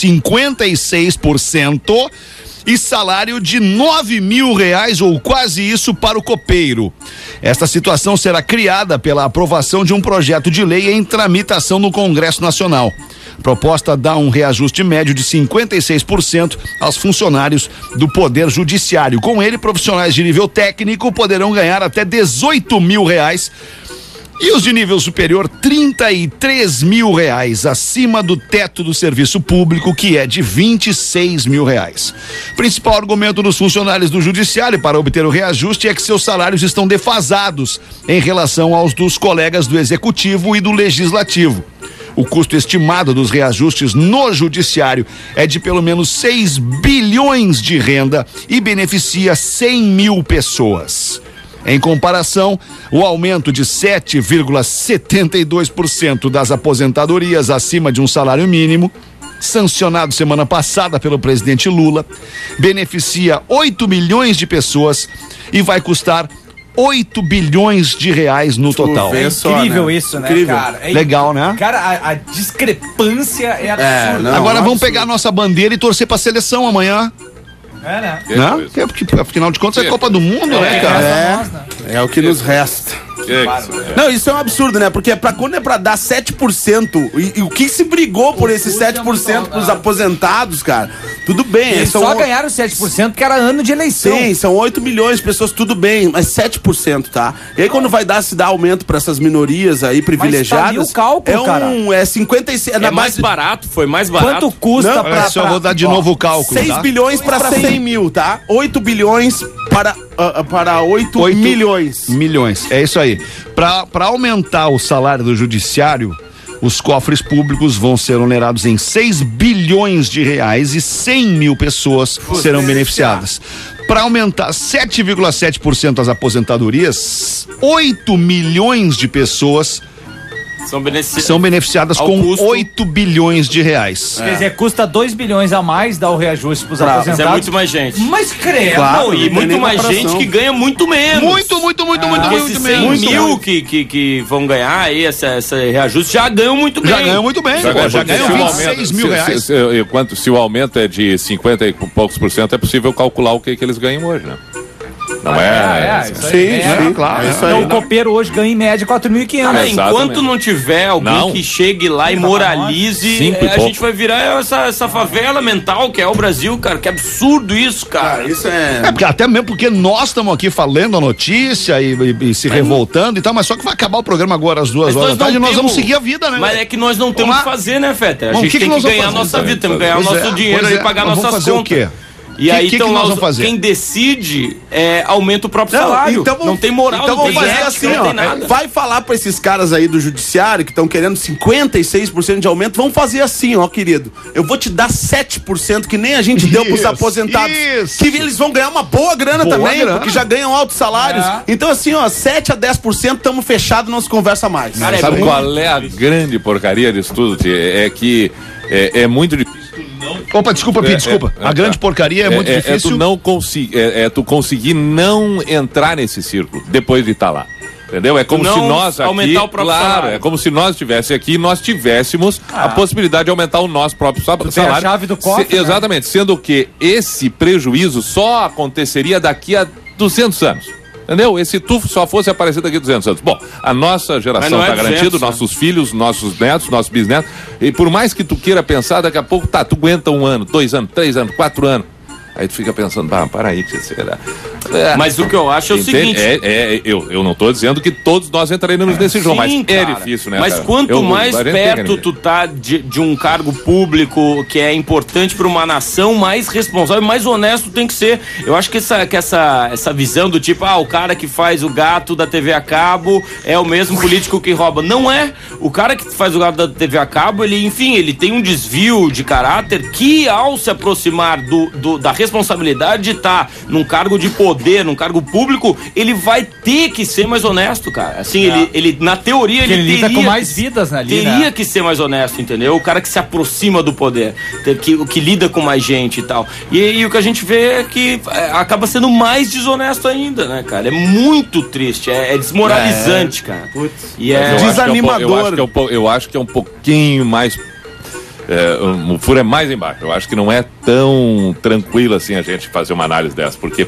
56% e salário de 9 mil reais ou quase isso para o copeiro. Esta situação será criada pela aprovação de um projeto de lei em tramitação no Congresso Nacional. A proposta dá um reajuste médio de 56% aos funcionários do Poder Judiciário. Com ele, profissionais de nível técnico poderão ganhar até 18 mil reais e os de nível superior 33 mil reais, acima do teto do serviço público, que é de 26 mil reais. O principal argumento dos funcionários do Judiciário para obter o reajuste é que seus salários estão defasados em relação aos dos colegas do Executivo e do Legislativo. O custo estimado dos reajustes no Judiciário é de pelo menos 6 bilhões de renda e beneficia 100 mil pessoas. Em comparação, o aumento de 7,72% das aposentadorias acima de um salário mínimo, sancionado semana passada pelo presidente Lula, beneficia 8 milhões de pessoas e vai custar 8 bilhões de reais no total. É incrível isso, né, incrível. Cara? Legal, né? Cara, a discrepância é absurda. Agora vamos pegar a nossa bandeira e torcer pra seleção amanhã. Né? Porque afinal de contas é Copa do Mundo, né, cara? É o que nos resta. Não, isso é um absurdo, né? Porque quando é pra dar 7%, e o que se brigou por esses 7% pros aposentados, cara? Tudo bem. Eles só ganharam 7% porque era ano de eleição. Sim, são 8 milhões de pessoas, tudo bem, mas 7%, tá? E aí quando vai se dar aumento pra essas minorias aí privilegiadas, mas tá ali o cálculo, cara. É 56... É mais barato, foi mais barato. Quanto custa eu vou dar de novo o cálculo, 6 bilhões pra 100 mil, tá? 8 bilhões para 8 milhões. É isso aí. Para aumentar o salário do judiciário, os cofres públicos vão ser onerados em 6 bilhões de reais e 100 mil pessoas serão beneficiadas. Para aumentar 7,7% as aposentadorias, 8 milhões de pessoas são beneficiadas com custo. 8 bilhões de reais. Quer dizer, custa 2 bilhões a mais dar o reajuste pros aposentados. Mas é muito mais gente. Mas credo. Claro, não, e muito mais gente que ganha muito menos. Muito menos. 100 mil que vão ganhar aí esse reajuste já ganham muito bem. Já ganham muito bem. Já ganham 26 mil reais. Se o aumento é de 50 e poucos por cento, é possível calcular o que eles ganham hoje, né? Não Sim, claro. Então o copeiro hoje ganha em média 4.500. Enquanto não tiver alguém que chegue lá e moralize, a gente vai virar essa favela mental que é o Brasil, cara. Que absurdo isso, cara. Isso é porque até mesmo porque nós estamos aqui falando a notícia e se revoltando e tal, mas só que vai acabar o programa agora às 2 horas da tarde e nós vamos seguir a vida, né? Mas é que nós não temos o que fazer, né, Feta? A gente tem que ganhar a nossa vida, temos que ganhar o nosso dinheiro e pagar nossas contas. O quê? E aí, então, nós vamos fazer? Quem decide aumenta o próprio salário. Então, não tem moral, então não tem fazer ética, assim, não tem nada. Vai falar pra esses caras aí do judiciário que estão querendo 56% de aumento, vamos fazer assim, ó, querido. Eu vou te dar 7% que nem a gente deu pros aposentados. Que eles vão ganhar uma boa grana também, porque já ganham altos salários. Então, assim, ó, 7 a 10% estamos fechados, não se conversa mais. Cara, sabe qual é a grande porcaria disso tudo, Tchê? É que é muito difícil. Opa, desculpa, Pete, desculpa. A grande porcaria é muito difícil. Tu conseguir não entrar nesse círculo depois de estar lá. Entendeu? É como se nós aqui, aumentar o próprio salário. É como se nós estivéssemos aqui e nós tivéssemos a possibilidade de aumentar o nosso próprio salário. A chave do cofre, exatamente, sendo que esse prejuízo só aconteceria daqui a 200 anos. Entendeu? Esse tufo só fosse aparecer daqui a 200 anos. Bom, a nossa geração está garantida, nossos filhos, nossos netos, nossos bisnetos. E por mais que tu queira pensar, daqui a pouco, tu aguenta 1 ano, 2 anos, 3 anos, 4 anos. Aí tu fica pensando, para aí, será? Mas o que eu acho é o seguinte... Eu não estou dizendo que todos nós entraremos nesse jogo, mas é difícil, né, Mas quanto mais perto tu tá de um cargo público que é importante para uma nação, mais responsável, mais honesto tem que ser. Eu acho que essa visão do tipo, o cara que faz o gato da TV a cabo é o mesmo político que rouba. Não é. O cara que faz o gato da TV a cabo, ele tem um desvio de caráter que, ao se aproximar da responsabilidade de estar num cargo de poder, poder, num cargo público, ele vai ter que ser mais honesto, cara. Assim, ele na teoria, ele lida teria com mais vidas ali, teria né? que ser mais honesto, entendeu? O cara que se aproxima do poder, que lida com mais gente e tal. E o que a gente vê é que acaba sendo mais desonesto ainda, né, cara? É muito triste, é desmoralizante, cara. E é desanimador. Eu acho que é um pouquinho mais. O furo é mais embaixo. Eu acho que não é tão tranquilo assim a gente fazer uma análise dessa, porque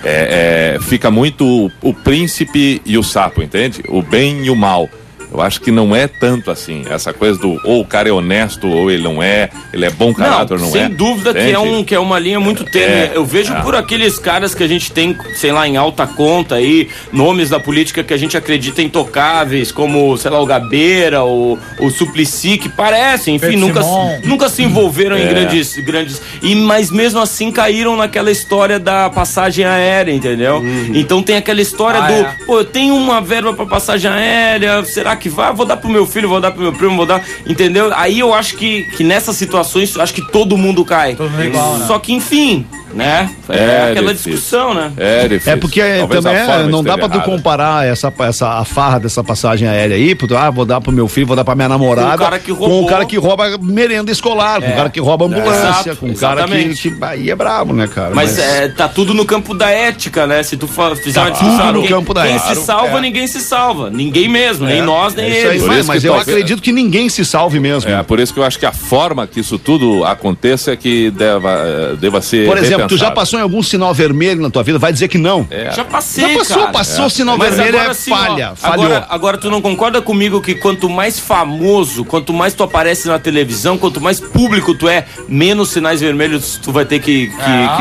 fica muito o príncipe e o sapo, entende? O bem e o mal. Eu acho que não é tanto assim, essa coisa do ou o cara é honesto ou ele não é, ele é bom caráter ou não é. Sem dúvida que é uma linha muito tênue. Eu vejo por aqueles caras que a gente tem, sei lá, em alta conta aí, nomes da política que a gente acredita intocáveis, como, sei lá, o Gabeira, o Suplicy, que parecem, enfim, nunca se envolveram em grandes... Mas mesmo assim caíram naquela história da passagem aérea, entendeu? Então tem aquela história eu tenho uma verba pra passagem aérea, será que vai? Vou dar pro meu filho, vou dar pro meu primo, vou dar, entendeu? Aí eu acho que nessas situações, acho que todo mundo cai. Todo mundo igual, né? Só que, enfim, né? Aquela difícil. Discussão, né? É porque talvez também não dá pra tu comparar a farra dessa passagem aérea aí, vou dar pro meu filho, vou dar pra minha namorada, com o cara que rouba merenda escolar, com o cara que rouba ambulância, com o cara que aí é brabo, né, cara? Mas tá tudo no campo da ética, né? Se tu fizer uma discussão, quem se salva, ninguém se salva. Ninguém mesmo, nem nós, nem eles. Mas eu acredito que ninguém se salve mesmo. Por isso que eu acho que a forma que isso tudo aconteça é que deva ser. Por exemplo, tu já passou em algum sinal vermelho na tua vida? Vai dizer que não. Já passei, passou sinal vermelho, falhou. Agora tu não concorda comigo que quanto mais famoso, quanto mais tu aparece na televisão, quanto mais público tu é, menos sinais vermelhos tu vai ter que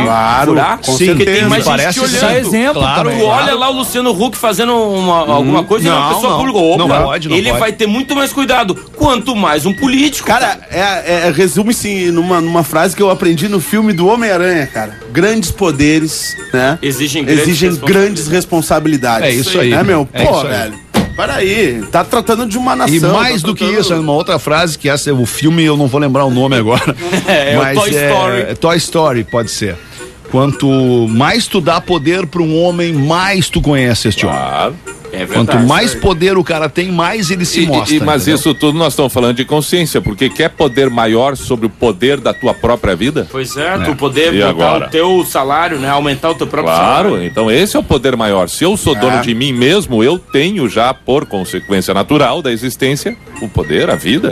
furar? Sim, porque tem mais gente te olhando. Exemplo, claro, também. Tu olha lá o Luciano Huck fazendo alguma coisa e uma pessoa pública. Ele vai ter muito mais cuidado. Quanto mais um político. Cara, resume-se numa frase que eu aprendi no filme do Homem-Aranha, cara. Grandes poderes, né? Exigem grandes responsabilidades. É isso aí. Né, meu? Pô, aí. velho. Peraí, tá tratando de uma nação. E mais do que isso, uma outra frase que essa é o filme, eu não vou lembrar o nome agora. Mas o Toy Story. Toy Story, pode ser. Quanto mais tu dá poder pra um homem, mais tu conhece este homem. É verdade, quanto mais poder o cara tem, mais ele se mostra. Mas entendeu? isso tudo nós estamos falando de consciência, porque quer poder maior sobre o poder da tua própria vida? Pois é, tu poder botar o teu salário, né? Aumentar o teu próprio salário. Claro, então esse é o poder maior. Se eu sou dono de mim mesmo, eu tenho já, por consequência natural da existência, o poder, a vida.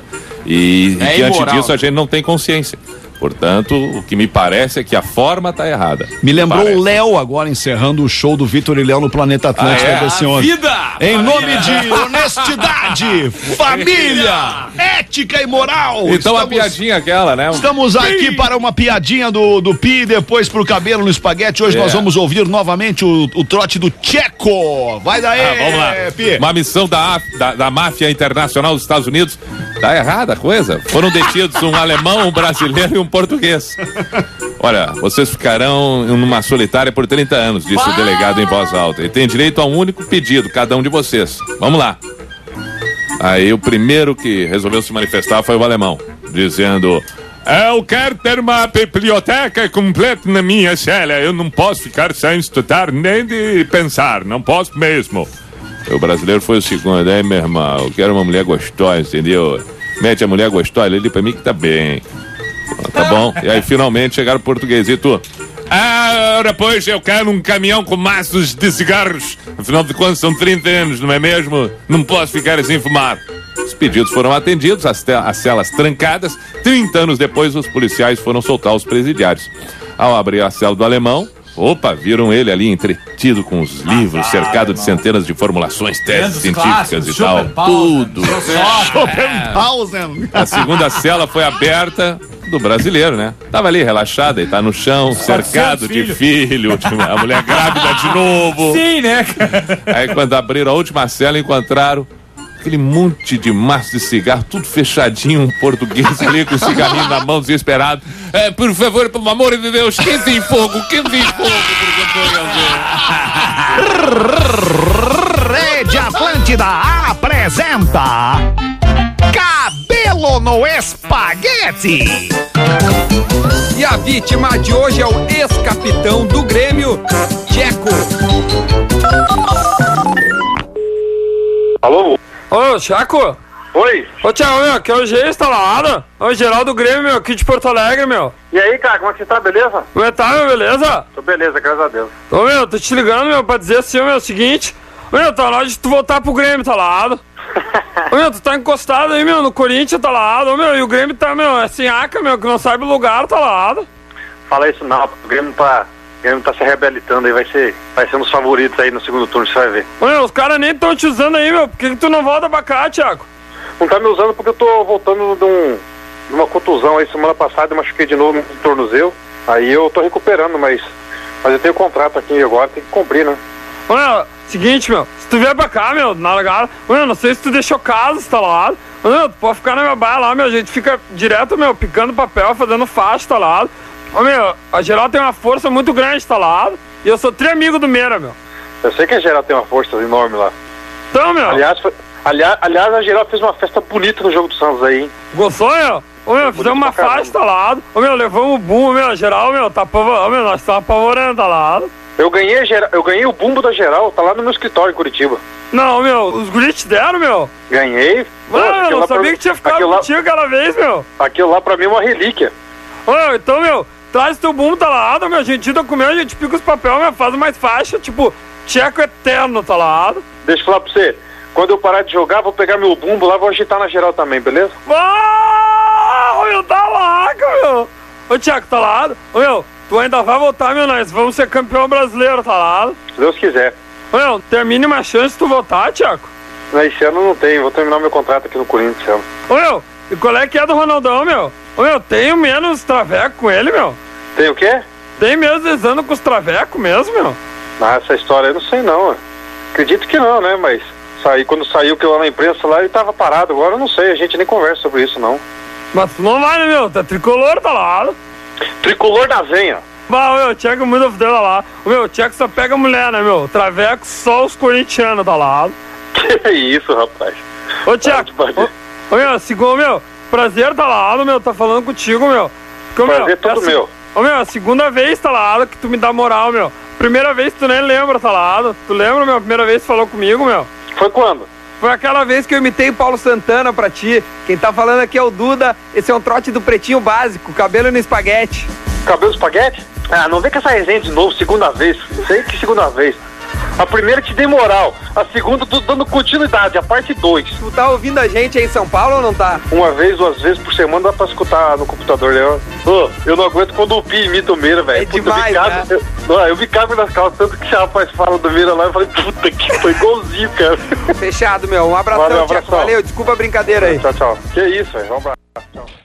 E diante disso a gente não tem consciência. Portanto, o que me parece é que a forma tá errada. Me lembrou o Léo agora encerrando o show do Vitor e Léo no Planeta Atlântico desse ontem. Em nome de honestidade, família, ética e moral. Então a piadinha aquela, né? Estamos aqui para uma piadinha do Pi, depois pro cabelo no espaguete. Hoje nós vamos ouvir novamente o trote do Tcheco. Vai daí, vamos lá. Pi. Uma missão da máfia internacional dos Estados Unidos. Tá errada a coisa. Foram detidos um alemão, um brasileiro e um português. Olha, vocês ficarão numa solitária por 30 anos, disse o delegado em voz alta. E tem direito a um único pedido, cada um de vocês. Vamos lá. Aí o primeiro que resolveu se manifestar foi o alemão, dizendo: eu quero ter uma biblioteca completa na minha cela. Eu não posso ficar sem estudar nem de pensar. Não posso mesmo. O brasileiro foi o segundo. Aí, meu irmão, eu quero uma mulher gostosa, entendeu? Mete a mulher gostosa ali pra mim que tá bem. Tá bom? E aí finalmente chegaram o português. E tu? Depois eu quero um caminhão com maços de cigarros. Afinal de contas são 30 anos, não é mesmo? Não posso ficar sem fumar. Os pedidos foram atendidos, as celas trancadas. 30 anos depois os policiais foram soltar os presidiários. Ao abrir a cela do alemão, viram ele ali entretido com os livros, cercado de centenas de formulações, teses científicas e tal. Tudo. A segunda cela foi aberta do brasileiro, né? Tava ali relaxado, ele tá no chão, cercado de filho, a mulher grávida de novo. Sim, né, cara? Aí quando abriram a última cela, encontraram aquele monte de maço de cigarro, tudo fechadinho, um português ali com o cigarrinho na mão, desesperado. Por favor, pelo amor de Deus, quentem fogo, porque eu Rede Atlântida apresenta Cabelo no Espaguete. E E a vítima de hoje é o ex-capitão do Grêmio, Tcheco. Alô? Ô, Tcheco? Oi? Ô, Tcheco, meu, aqui é o G, tá lá, ó, o Geraldo Grêmio, meu, aqui de Porto Alegre, meu. E aí, cara, como é que você tá, beleza? Como é que tá, meu, beleza? Tô beleza, graças a Deus. Ô, meu, tô te ligando, meu, pra dizer assim, meu, o seguinte, meu, tá na hora de tu voltar pro Grêmio, tá lá. Ô, meu, tu tá encostado aí, meu, no Corinthians, tá lá, ô, meu, e o Grêmio tá, meu, é sem aca, meu, que não sabe o lugar, tá lá. Fala isso não, o Grêmio tá se reabilitando aí, vai ser um dos favoritos aí no segundo turno, você vai ver. Ô, meu, os caras nem tão te usando aí, meu, por que tu não volta pra cá, Thiago? Não tá me usando porque eu tô voltando de uma contusão aí semana passada, eu machuquei de novo no tornozelo. Aí eu tô recuperando, mas eu tenho contrato aqui agora, tem que cumprir, né? Ô, meu, seguinte, meu, se tu vier pra cá, meu, na largada, meu, não sei se tu deixou casa instalado. Ô, meu, tu pode ficar na minha baia lá, meu, a gente fica direto, meu, picando papel, fazendo faixa, tá lá. Ô, meu, a Geral tem uma força muito grande, tá lá. E eu sou tri-amigo do Meira, meu. Eu sei que a Geral tem uma força enorme lá. Então, meu... Aliás, a Geral fez uma festa bonita no jogo do Santos aí, hein? Gostou, meu? Ô, meu, fizemos uma faixa, tá lá. Ô, meu, levamos o bumbo, meu, a Geral, meu, tá apavorando. Ô, meu, nós estamos apavorando, tá lá. Eu ganhei o bumbo da Geral, tá lá no meu escritório em Curitiba. Não, meu, os guris te deram, meu? Ganhei. Mano, eu não sabia que tinha ficado contigo aquela vez, meu. Aquilo lá pra mim é uma relíquia. Ô, então, meu, traz teu bumbo, tá lá, meu, a gente ida comer, a gente pica os papel, meu, faz mais faixa, tipo, Tcheco eterno, tá lá. Deixa eu falar pra você, quando eu parar de jogar, vou pegar meu bumbo lá, vou agitar na Geral também, beleza? Meu, tá laca, meu. Ô, Tcheco, tá lá? Ô, meu, tu ainda vai voltar, meu, nós vamos ser campeão brasileiro, tá lá? Se Deus quiser. Ô, meu, tem a mínima chance de tu voltar, Tcheco? Esse ano não tem, vou terminar meu contrato aqui no Corinthians esse ano. Ô, meu, e qual é que é do Ronaldão, meu? Ô, meu, tenho menos traveco com ele, meu? Tem o quê? Tem mesmo desando com os travecos mesmo, meu? Ah, essa história eu não sei não, ué. Acredito que não, né, mas quando saiu que eu lá na imprensa lá, ele tava parado, agora eu não sei, a gente nem conversa sobre isso, não. Mas tu não vai, né, meu? Tá tricolor, tá lá. Tricolor da Zenha. Bah, meu, o Tcheco muito dela lá. O meu, o Tcheco só pega mulher, né, meu? Traveco só os corintianos, tá lá. Que isso, rapaz. Ô, Tcheco, ô, meu, segundo, meu, prazer, tá lá, meu, tá falando contigo, meu. Porque, prazer todo meu. Ô, meu, a segunda vez, tá lá, que tu me dá moral, meu. Primeira vez tu nem lembra, tá lá. Tu lembra, meu, a primeira vez que tu falou comigo, meu? Foi quando? Foi aquela vez que eu imitei Paulo Santana pra ti. Quem tá falando aqui é o Duda. Esse é um trote do Pretinho Básico, cabelo no espaguete. Cabelo no espaguete? Ah, não vem com essa resenha de novo, segunda vez. Sei que segunda vez. A primeira te dei moral, a segunda tô dando continuidade, a parte 2. Tu tá ouvindo a gente aí em São Paulo ou não tá? Uma vez, 2 vezes por semana dá pra escutar no computador, né? Eu não aguento quando o Pi imita o Meira, velho. É demais, eu me cago nas calças, tanto que esse rapaz fala do Meira lá, eu falei, puta que foi igualzinho, cara. Fechado, meu. Um abração, Tcheco. Valeu, desculpa a brincadeira aí. Tchau, tchau. Que isso, velho. Um abraço. Tchau.